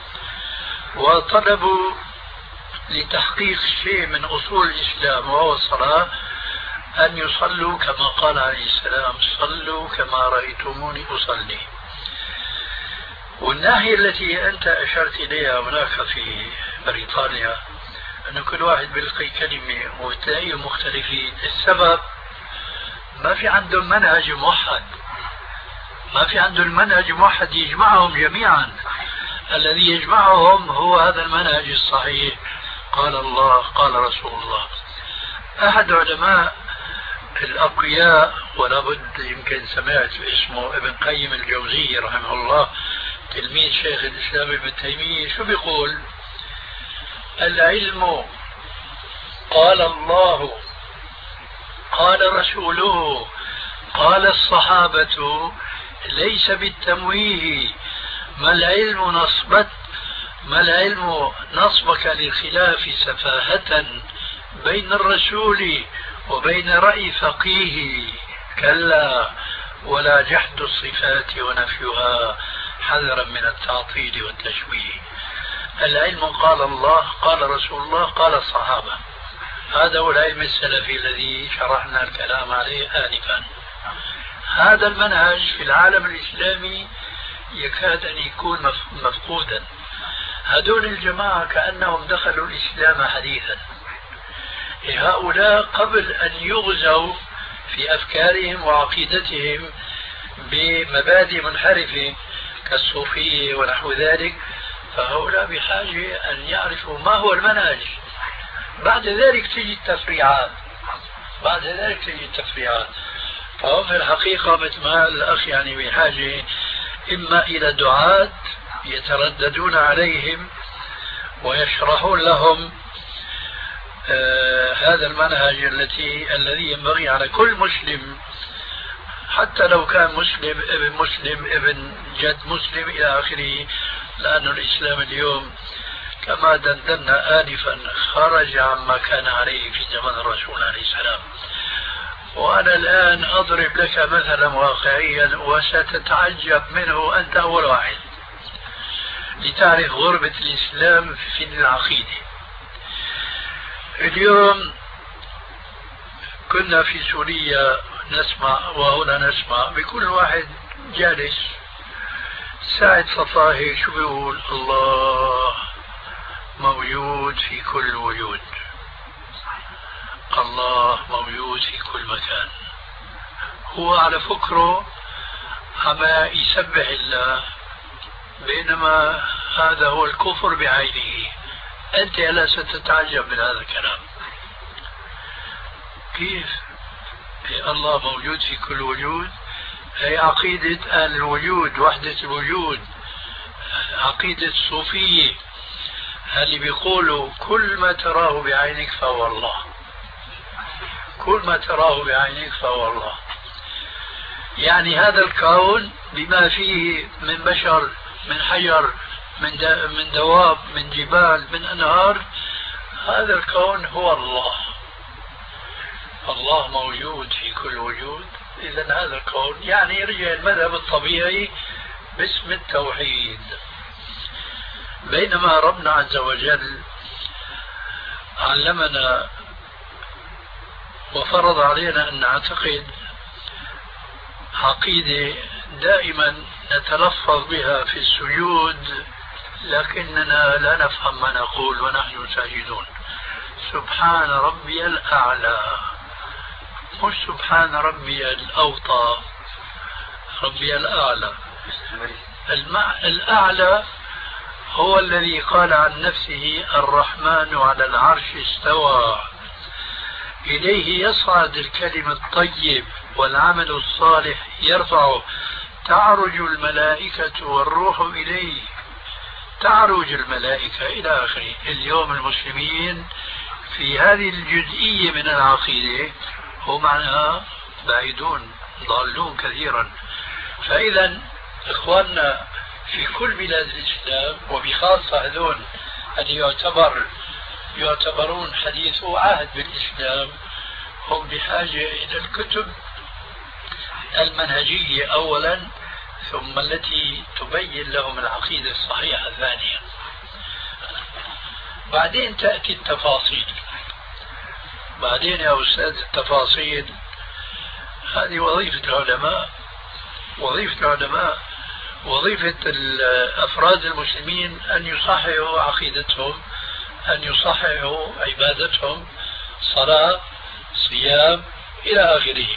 وطلبوا لتحقيق شيء من أصول الإسلام وهو الصلاة أن يصلوا كما قال عليه السلام صلوا كما رأيتموني أصلي. والناحية التي أنت أشرت إليها هناك في بريطانيا أن كل واحد بيلقي كلمة وتلاقيهم مختلفين. السبب ما في عندهم منهج موحد، ما في عندهم منهج موحد يجمعهم جميعا. الذي يجمعهم هو هذا المنهج الصحيح، قال الله قال رسول الله. أحد علماء الأقوياء ولا بد يمكن سمعت اسمه ابن قيم الجوزي رحمه الله، تلميذ شيخ الإسلام ابن تيمية، شو بيقول؟ العلم قال الله قال رسوله قال الصحابة ليس بالتمويه. ما العلم نصبك للخلاف سفاهة بين الرسول وبين رأي فقيه، كلا ولا جحد الصفات ونفيها حذرا من التعطيل والتشويه. العلم قال الله قال رسول الله قال الصحابة، هذا هو العلم السلفي الذي شرحنا الكلام عليه آنفا. هذا المنهج في العالم الإسلامي يكاد أن يكون مفقودا. هذول الجماعة كأنهم دخلوا الإسلام حديثا. هؤلاء قبل أن يغزوا في أفكارهم وعقيدتهم بمبادئ منحرفة كالصوفية ونحو ذلك، فهؤلاء بحاجة أن يعرفوا ما هو المنهج. بعد ذلك تجي التفريعات. فهم في الحقيقة مثل ما الأخ يعني بحاجة إما إلى دعاة يترددون عليهم ويشرحون لهم هذا المنهج الذي ينبغي على كل مسلم، حتى لو كان مسلم ابن مسلم ابن جد مسلم إلى آخره، لأن الإسلام اليوم كما دندنا آنفا خرج عما كان عليه في زمن الرسول عليه السلام. وأنا الآن أضرب لك مثلا واقعيا وستتعجب منه أنت أول واحد لتعرف غربة الإسلام في العقيدة. اليوم كنا في سوريا نسمع وهنا نسمع بكل واحد جالس ساعة صفاه شو بيقول؟ الله موجود في كل وجود، الله موجود في كل مكان. هو على فكره عما يسبح الله، بينما هذا هو الكفر بعينه. أنت لا ستتعجب من هذا الكلام. كيف؟ الله موجود في كل وجود، هي عقيدة أهل الوجود، وحدة الوجود، عقيدة الصوفية اللي بيقولوا كل ما تراه بعينك فهو الله، كل ما تراه بعينك فهو الله. يعني هذا الكون بما فيه من بشر، من حجر، من دواب، من جبال، من أنهار، هذا الكون هو الله. الله موجود في كل وجود. إذا هذا الكون يعني يرجع المذهب الطبيعي باسم التوحيد. بينما ربنا عز وجل علمنا وفرض علينا أن نعتقد عقيدة دائما نتلفظ بها في السجود لكننا لا نفهم ما نقول ونحن ساجدون. سبحان ربي الأعلى، مش سبحان ربي الأوطى، ربي الأعلى. الأعلى هو الذي قال عن نفسه الرحمن على العرش استوى، إليه يصعد الكلم الطيب والعمل الصالح يرفعه، تعرج الملائكة والروح إليه، تعرج الملائكة إلى آخره. اليوم المسلمين في هذه الجزئية من العقيدة هم عنها بعيدون، ضالون كثيرا. فإذا إخواننا في كل بلاد الإسلام وبخاصة هذول اللي يعتبرون حديثو عهد بالإسلام هم بحاجة إلى الكتب المنهجية أولا، ثم التي تبين لهم العقيدة الصحيحة ثانيا، بعدين تأتي التفاصيل. بعدين يا أستاذ التفاصيل هذه وظيفة العلماء، وظيفة أفراد المسلمين أن يصححوا عقيدتهم، أن يصححوا عبادتهم، صلاة، صيام، إلى آخره.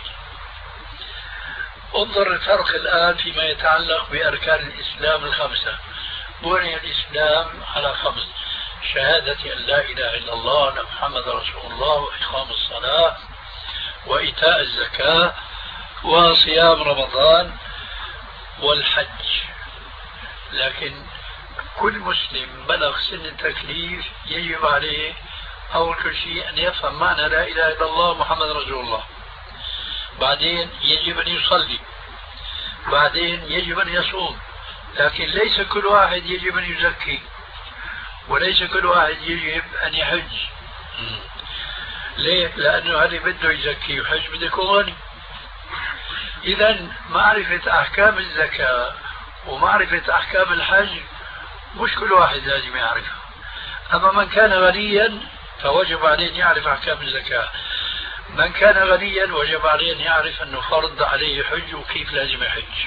انظر الفرق الآن فيما يتعلق بأركان الإسلام الخمسة. بني الإسلام على خمس: شهادة أن لا إله إلا الله وأن محمد رسول الله، وإقام الصلاة، وإيتاء الزكاة، وصيام رمضان، والحج. لكن كل مسلم بلغ سن التكليف يجب عليه أول شيء أن يفهم معنى لا إله إلا الله محمد رسول الله، بعدين يجب أن يصلي، بعدين يجب أن يصوم. لكن ليس كل واحد يجب أن يزكي، وليس كل واحد يجب أن يحج. ليه؟ لأنه هذا بده يزكي ويحج بده يكون غني. إذا معرفة أحكام الزكاة ومعرفة أحكام الحج مش كل واحد لازم يعرفها. أما من كان غنيا فوجب عليه أن يعرف أحكام الزكاة، من كان غنيا وجب عليه أن يعرف أنه فرض عليه حج وكيف لازم يحج.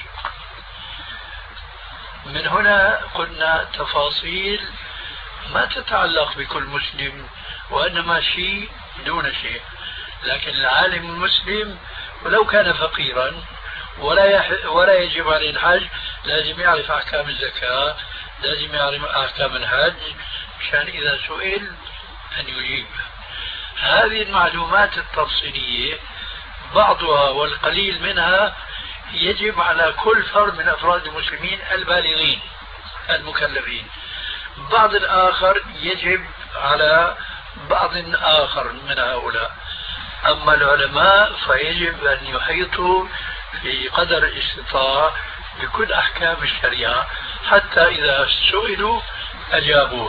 من هنا قلنا تفاصيل ما تتعلق بكل مسلم، وإنما شيء دون شيء. لكن العالم المسلم ولو كان فقيرا ولا يجب عليه الحج لازم يعرف أحكام الزكاة، لازم يعرف أحكام الحج مشان إذا سئل أن يجيب. هذه المعلومات التفصيلية بعضها والقليل منها يجب على كل فرد من أفراد المسلمين البالغين المكلفين، بعض الآخر يجب على بعض آخر من هؤلاء. أما العلماء فيجب أن يحيطوا في قدر الاستطاعة بكل أحكام الشريعة حتى إذا سئلوا أجابوه.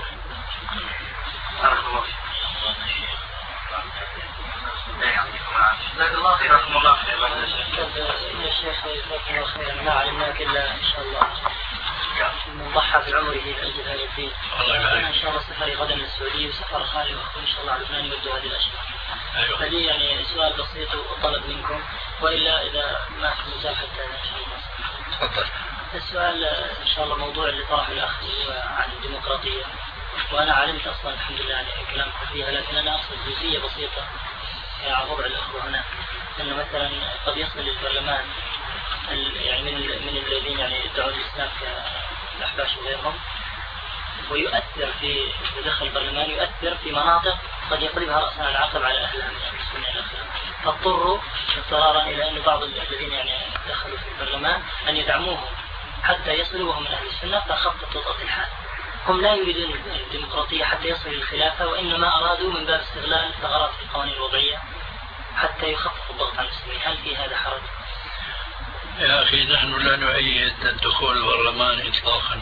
جزاك الله خير. رحمه الله خير. يا شيخ جزاكم الله خيرا، ما علمناك الا ان شاء الله من ضحى بعمره لاجل هذا الدين. انا ان شاء الله سفري غدا للسعوديه وسفر خالي واخوي ان شاء الله على لبنان يبدو هذه الاشياء. فلي يعني سؤال بسيط وطلب منكم، والا اذا ما في مجال حتى ان شاء الله. تفضل. السؤال ان شاء الله موضوع اللي طرحه الاخ عن الديمقراطيه، وانا علمت اصلا الحمد لله يعني كلام فيها، لكن انا اقصد جزئيه بسيطه على وضع الاخوه هنا، انه مثلا قد يصل البرلمان يعني من الذين يعني يدعون الاسلام كالاحباش وغيرهم، ويؤثر في دخل البرلمان، يؤثر في مناطق قد يقلبها راسا على عقب على اهلها من السنه الى اخره، فاضطروا اضطرارا الى ان بعض الذين يعني دخلوا في البرلمان ان يدعموهم حتى يصلوا وهم من اهل السنه، فخفت وطأة الحال. هم لا يريدون الديمقراطيه حتى يصلوا للخلافه، وانما ارادوا من باب استغلال الثغرات في القوانين الوضعيه حتى يخفف الضغط على المسلمين. هل في هذا حرج؟ يا أخي نحن لا نؤيد الدخول البرلمان إطلاقا،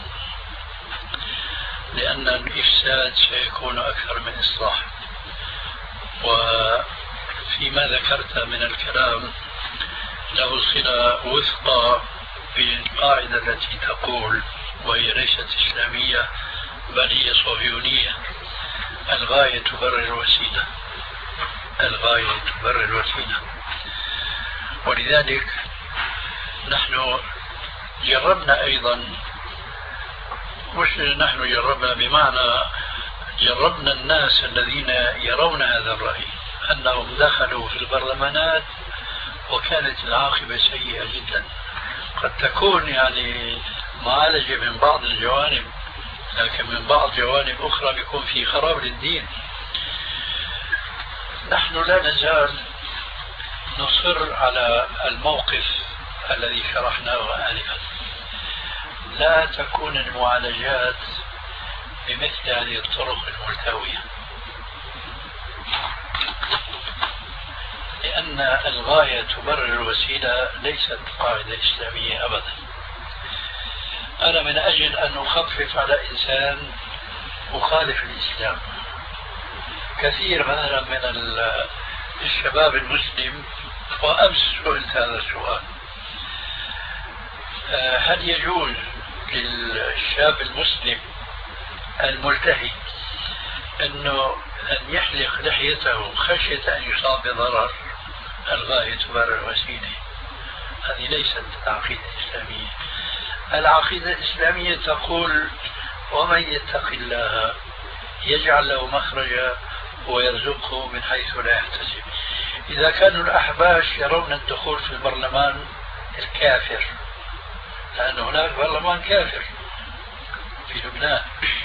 لأن الإفساد سيكون أكثر من إصلاح. وفيما ذكرت من الكلام له صلة وثقى بالقاعدة التي تقول، وهي ليست إسلامية بل هي صهيونية: الغاية تبرر الوسيلة. الغاية تبرر الوسيلة. ولذلك نحن جربنا أيضا، مش نحن جربنا بمعنى جربنا الناس الذين يرون هذا الرأي، أنهم دخلوا في البرلمانات وكانت العاقبة سيئة جدا. قد تكون يعني معالجة من بعض الجوانب، لكن من بعض جوانب أخرى بيكون في خراب للدين. نحن لا نزال نصر على الموقف الذي شرحناه آنفا. لا تكون المعالجات بمثل هذه الطرق الملتوية، لأن الغاية تبرر الوسيلة ليست قاعدة إسلامية أبدا. أنا من أجل أن أخفف على إنسان مخالف الإسلام، كثير مثلا من الشباب المسلم، وأمس سئلت هذا السؤال: هل يجوز للشاب المسلم الملتهي أن يحلق لحيته خشية أن يصاب بضرر؟ الغاية تبرر الوسيلة. هذه ليست عقيدة إسلامية. العقيدة الإسلامية تقول: ومن يتق الله يجعل له مخرجا ويرزقه من حيث لا يحتسب. إذا كانوا الأحباش يرون الدخول في البرلمان الكافر، لأن هناك برلمان كافر في لبنان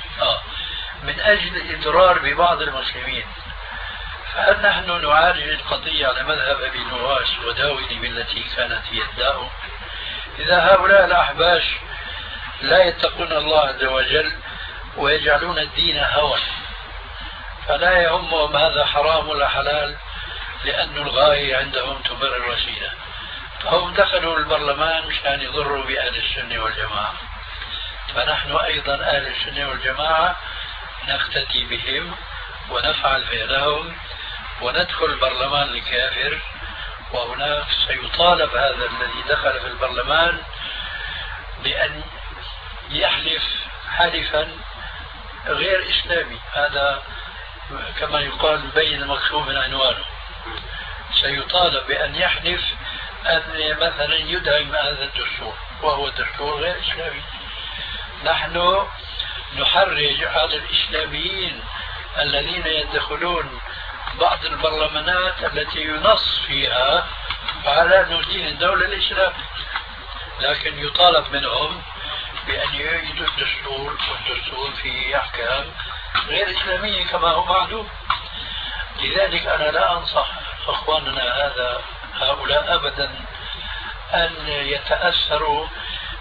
من أجل الإضرار ببعض المسلمين، فهل نحن نعالج القضية على مذهب أبي نواس وداوي بالتي كانت هي الداء؟ إذا هؤلاء الأحباش لا يتقون الله عز وجل ويجعلون الدين هوى، فلا يهمهم هذا حرام ولا حلال، لأن الغاية عندهم تبرر الوسيلة. فهم دخلوا البرلمان مشان يضروا بأهل السنة والجماعة، فنحن أيضا أهل السنة والجماعة نقتدي بهم ونفعل فعلهم وندخل البرلمان الكافر، وهناك سيطالب هذا الذي دخل في البرلمان بأن يحلف حلفا غير إسلامي. هذا كما يقال بين المكتوب من عنوانه. سيطالب بأن يحلف أن مثلا يدعم هذا الدستور، وهو دستور غير إسلامي. نحن نحرج على الإسلاميين الذين يدخلون بعض البرلمانات التي ينص فيها على أنه دين الدولة الإسلام، لكن يطالب منهم بأن يعيدوا الدستور، والدستور فيه أحكام غير إسلامية كما هو معلوم. لذلك أنا لا أنصح أخواننا هؤلاء أبدا أن يتأثروا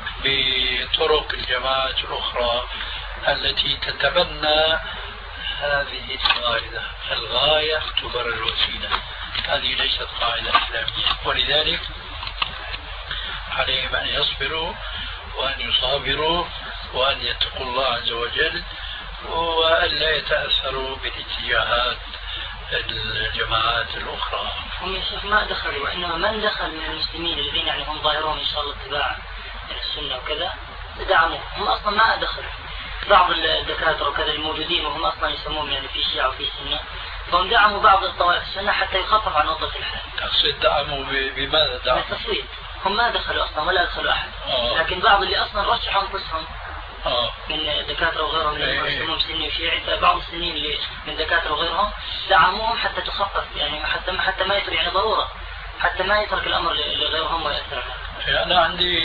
بطرق الجماعات الأخرى التي تتبنى هذه القاعدة: الغاية تبرر الوسيلة. هذه ليست قاعدة إسلامية، ولذلك عليهم أن يصبروا وأن يصابروا وأن يتقوا الله عز وجل وأن لا يتأثروا بالاتجاهات الجماعات الأخرى. هم يا شيخ ما دخلوا، وإنما من دخل من المسلمين الذين يعني هم ظاهرون إن شاء الله اتباع السنة وكذا دعموا، هم أصلا ما دخلوا. بعض الدكاترة وكذا الموجودين وهم أصلا يسمون يعني في شيعة وفي سنة، فهم دعموا بعض الطوائف السنة حتى يخفف عن وطأة الحال. تقصد دعموا بماذا دعموا؟ بالتصويت. هم ما دخلوا أصلا ولا دخلوا أحد. لكن بعض اللي أصلا رشحوا أنفسهم من دكاترة وغيرهم اللي يسمون سني وشيعي، بعض السنين اللي من دكاترة وغيرهم دعموهم حتى تخفف، يعني حتى ما يترك، يعني ضرورة حتى ما يترك الأمر لغيرهم ويأثر عليه. أنا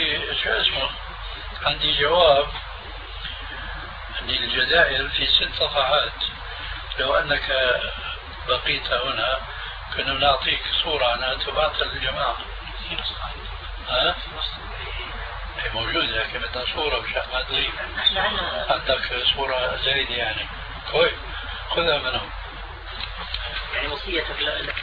عندي جواب للجزائر في 6 صفحات. لو أنك بقيت هنا كنا نعطيك صورة عنها تبعث للجماعة. موجود لكن بدنا صورة مشان ما تغيب. عندك صورة زايدة يعني كويس، خذها منهم. يعني وصيتك لك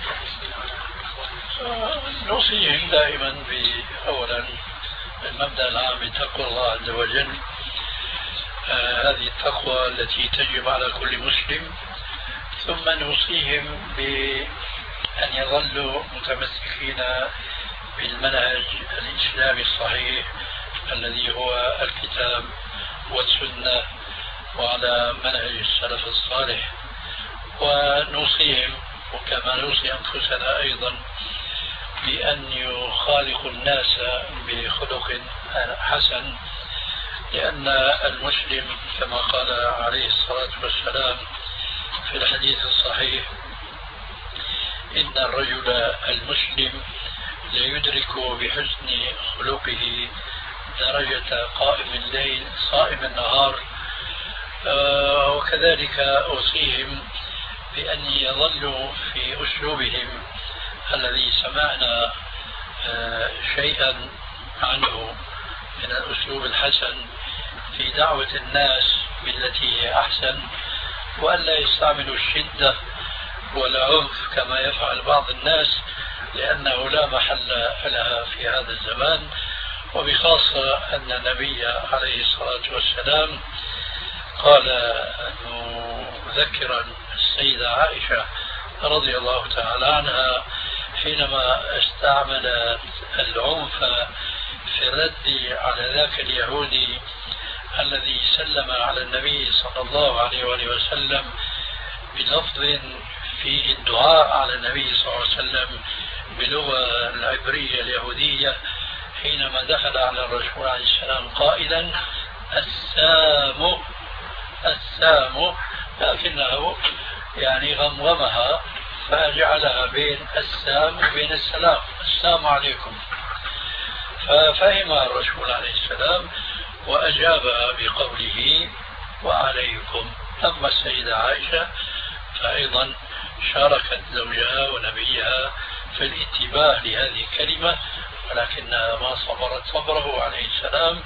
نوصيهم دائما أولا المبدأ العام بتقوى الله عز وجل، هذه التقوى التي تجب على كل مسلم. ثم نوصيهم بأن يظلوا متمسكين بالمنهج الإسلامي الصحيح الذي هو الكتاب والسنة وعلى منهج السلف الصالح. ونوصيهم وكما نوصي أنفسنا أيضا بأن يخالقوا الناس بخلق حسن، لأن المسلم كما قال عليه الصلاة والسلام في الحديث الصحيح: إن الرجل المسلم ليدرك بحسن خلقه درجة قائم الليل صائم النهار. وكذلك أوصيهم بأن يظلوا في أسلوبهم الذي سمعنا شيئا عنه من الأسلوب الحسن في دعوة الناس بالتي هي أحسن، وألا يستعملوا الشدة والعنف كما يفعل بعض الناس، لأنه لا محل لها في هذا الزمان. وبخاصة أن النبي عليه الصلاة والسلام قال مذكرا السيدة عائشة رضي الله تعالى عنها حينما استعملت العنف في الرد على ذاك اليهودي الذي سلم على النبي صلى الله عليه وسلم بلفظ فيه الدعاء على النبي صلى الله عليه وسلم باللغة العبرية اليهودية، حينما دخل على الرسول عليه السلام قائلا: السام، لكنه يعني غمغمها فجعلها بين السام وبين السلام، السلام عليكم. ففهمها الرسول عليه السلام وأجابها بقوله: وعليكم. أما السيدة عائشة فأيضا شاركت زوجها ونبيها في الاتباع لهذه الكلمة، ولكنها ما صبرت صبره عليه السلام،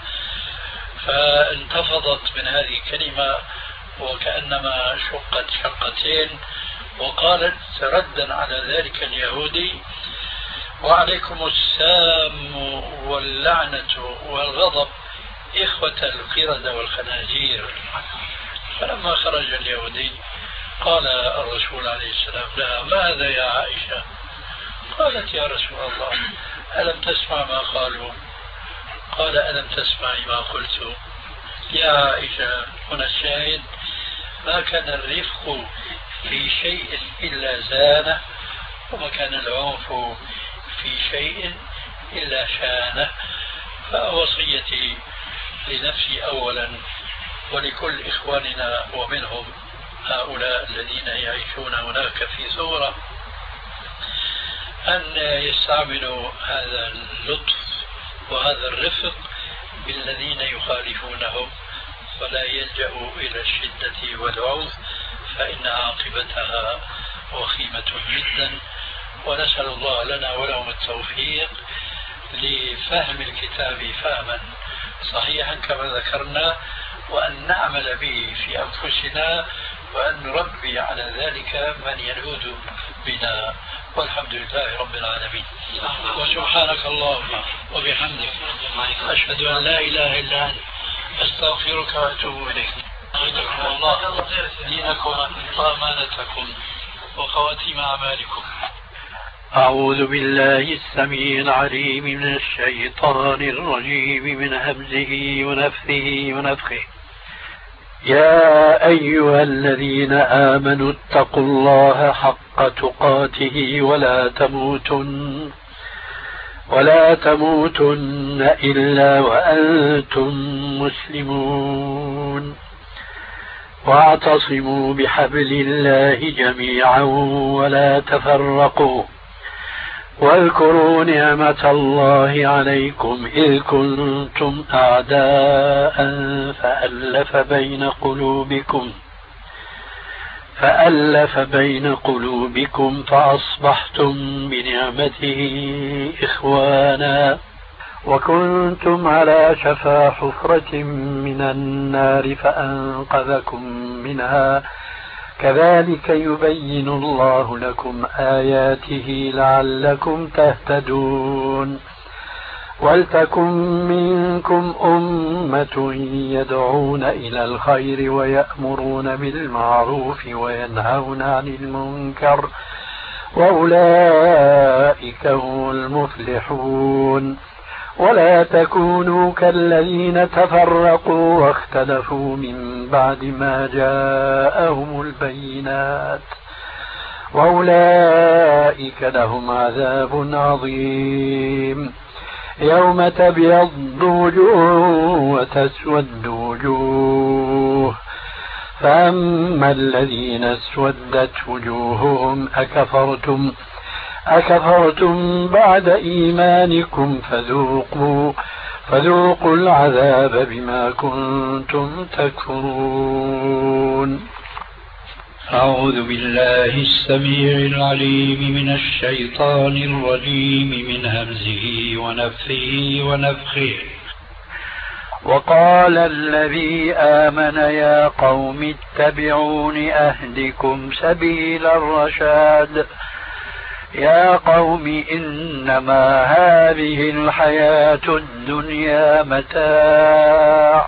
فانتفضت من هذه الكلمة وكأنما شقت شقتين، وقالت ردا على ذلك اليهودي: وعليكم السام واللعنة والغضب إخوة القردة والخنازير. فلما خرج اليهودي قال الرسول عليه السلام لها: ماذا يا عائشة؟ قالت: يا رسول الله ألم تسمع ما قالوا؟ قال: ألم تسمعي ما قلت؟ يا عائشة، هنا الشاهد: ما كان الرفق في شيء إلا زانه، وما كان العنف في شيء إلا شانه. فوصيتي لنفسي أولا ولكل إخواننا ومنهم هؤلاء الذين يعيشون هناك في ثورة أن يستعملوا هذا اللطف وهذا الرفق بالذين يخالفونهم، ولا يلجأوا إلى الشدة والعنف، فإن عاقبتها وخيمة جدا. ونسأل الله لنا ولهم التوفيق لفهم الكتاب فهما صحيحا كما ذكرنا، وأن نعمل به في أنفسنا، وأن نربي على ذلك من يلوذ بنا. والحمد لله رب العالمين. وسبحانك اللهم وبحمدك أشهد أن لا إله إلا أنت أستغفرك وأتوب إليك. حفظكم الله دينكم وأمانتكم وخواتيم أعمالكم. أعوذ بالله السميع العليم من الشيطان الرجيم من همزه ونفثه ونفخه. يا أيها الذين آمنوا اتقوا الله حق تقاته ولا تموتن إلا وأنتم مسلمون واعتصموا بحبل الله جميعا ولا تفرقوا واذكروا نعمة الله عليكم إذ كنتم أعداء فألف بين قلوبكم فأصبحتم بنعمته إخوانا وكنتم على شفا حفرة من النار فأنقذكم منها كذلك يبين الله لكم آياته لعلكم تهتدون ولتكن منكم أمة يدعون إلى الخير ويأمرون بالمعروف وينهون عن المنكر وأولئك هم المفلحون ولا تكونوا كالذين تفرقوا واختلفوا من بعد ما جاءهم البينات وأولئك لهم عذاب عظيم يوم تبيض وجوه وتسود وجوه فأما الذين اسودت وجوههم أكفرتم بعد إيمانكم فذوقوا العذاب بما كنتم تكفرون. أعوذ بالله السميع العليم من الشيطان الرجيم من همزه ونفثه ونفخه. وقال الذي آمن يا قوم اتبعون أهدكم سبيل الرشاد يا قوم إنما هذه الحياة الدنيا متاع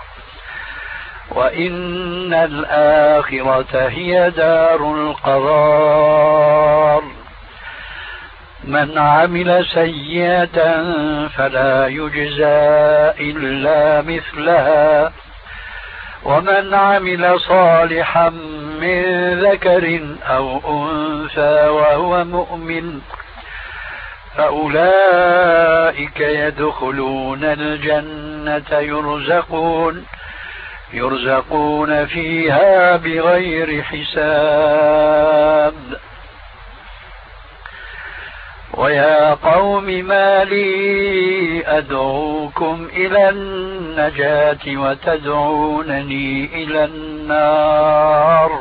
وإن الآخرة هي دار القرار من عمل سيئة فلا يجزى إلا مثلها ومن عمل صالحا من ذكر أو أنثى وهو مؤمن فأولئك يدخلون الجنة يرزقون فيها بغير حساب. ويا قوم ما لي أدعوكم إلى النجاة وتدعونني إلى النار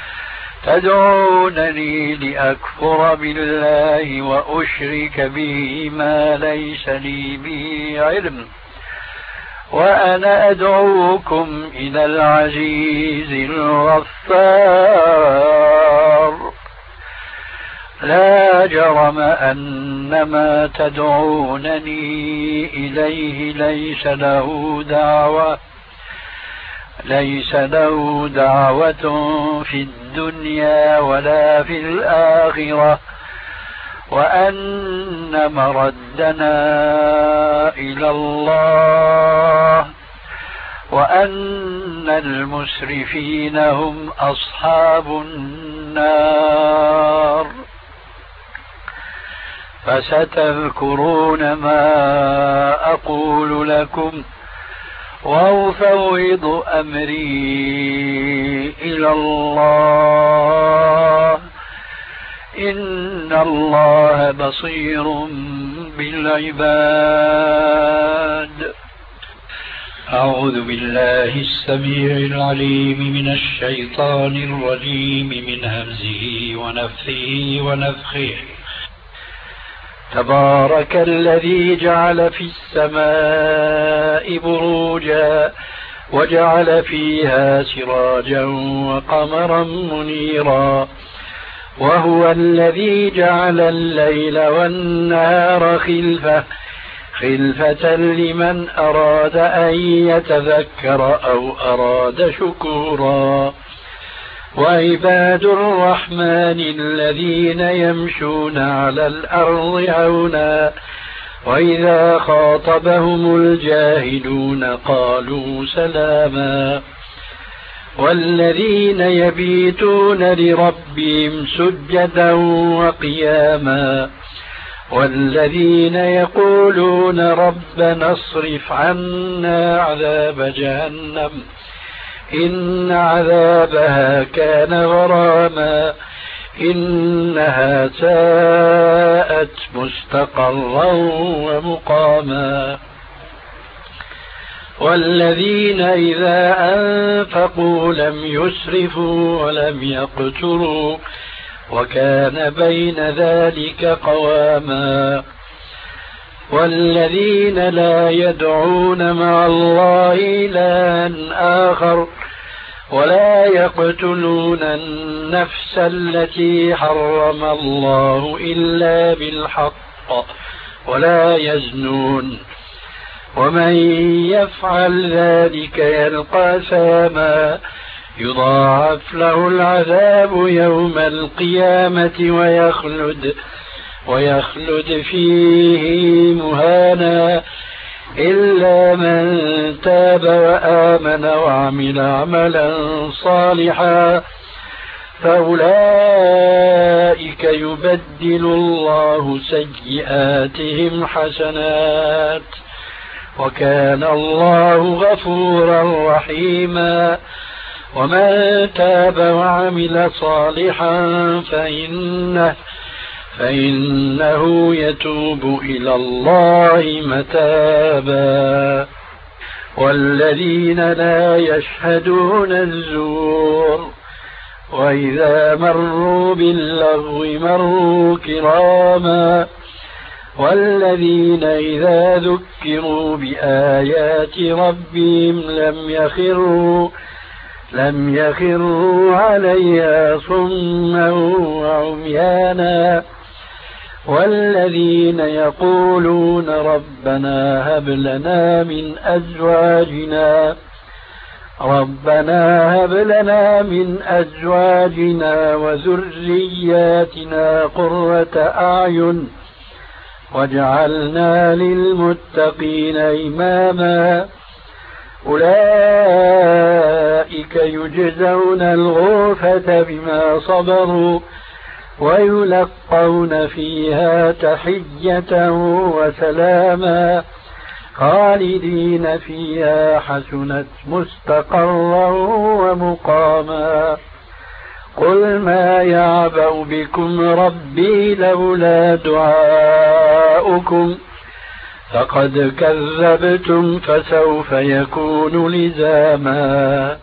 تدعونني لأكفر بالله وأشرك به ما ليس لي به علم وأنا أدعوكم إلى العزيز الغفار لا جرم أن ما تدعونني إليه ليس له دعوة في الدنيا ولا في الآخرة وأن مردنا إلى الله وأن المسرفين هم أصحاب النار. فستذكرون ما أقول لكم وأفوض أمري إلى الله إن الله بصير بالعباد. أعوذ بالله السميع العليم من الشيطان الرجيم من همزه ونفثه ونفخه. تبارك الذي جعل في السماء بروجا وجعل فيها سراجا وقمرا منيرا وهو الذي جعل الليل والنهار خلفة خلفة لمن أراد أن يتذكر أو أراد شكورا. وعباد الرحمن الذين يمشون على الأرض هونا وإذا خاطبهم الجاهلون قالوا سلاما. والذين يبيتون لربهم سجدا وقياما. والذين يقولون ربنا اصرف عنا عذاب جهنم إن عذابها كان غراما إنها ساءت مستقرا ومقاما. والذين إذا أنفقوا لم يسرفوا ولم يقتروا وكان بين ذلك قواما. والذين لا يدعون مع الله إلها آخر ولا يقتلون النفس التي حرم الله إلا بالحق ولا يزنون ومن يفعل ذلك يلقى أثاما يضاعف له العذاب يوم القيامة ويخلد فيه مهانا إلا من تاب وآمن وعمل عملا صالحا فأولئك يبدل الله سيئاتهم حسنات وكان الله غفورا رحيما. ومن تاب وعمل صالحا فإنه يتوب إلى الله متابا. والذين لا يشهدون الزور وإذا مروا باللغو مروا كراما. والذين إذا ذكروا بآيات ربهم لم يخروا عليها صما وعميانا. والذين يقولون ربنا هب لنا من أزواجنا وذرياتنا قرة أعين واجعلنا للمتقين إماما. أولئك يجزون الغرفة بما صبروا ويلقون فيها تحية وسلاما خالدين فيها حسنت مستقرا ومقاما. قل ما يعبأ بكم ربي لولا دعاؤكم فقد كذبتم فسوف يكون لزاما.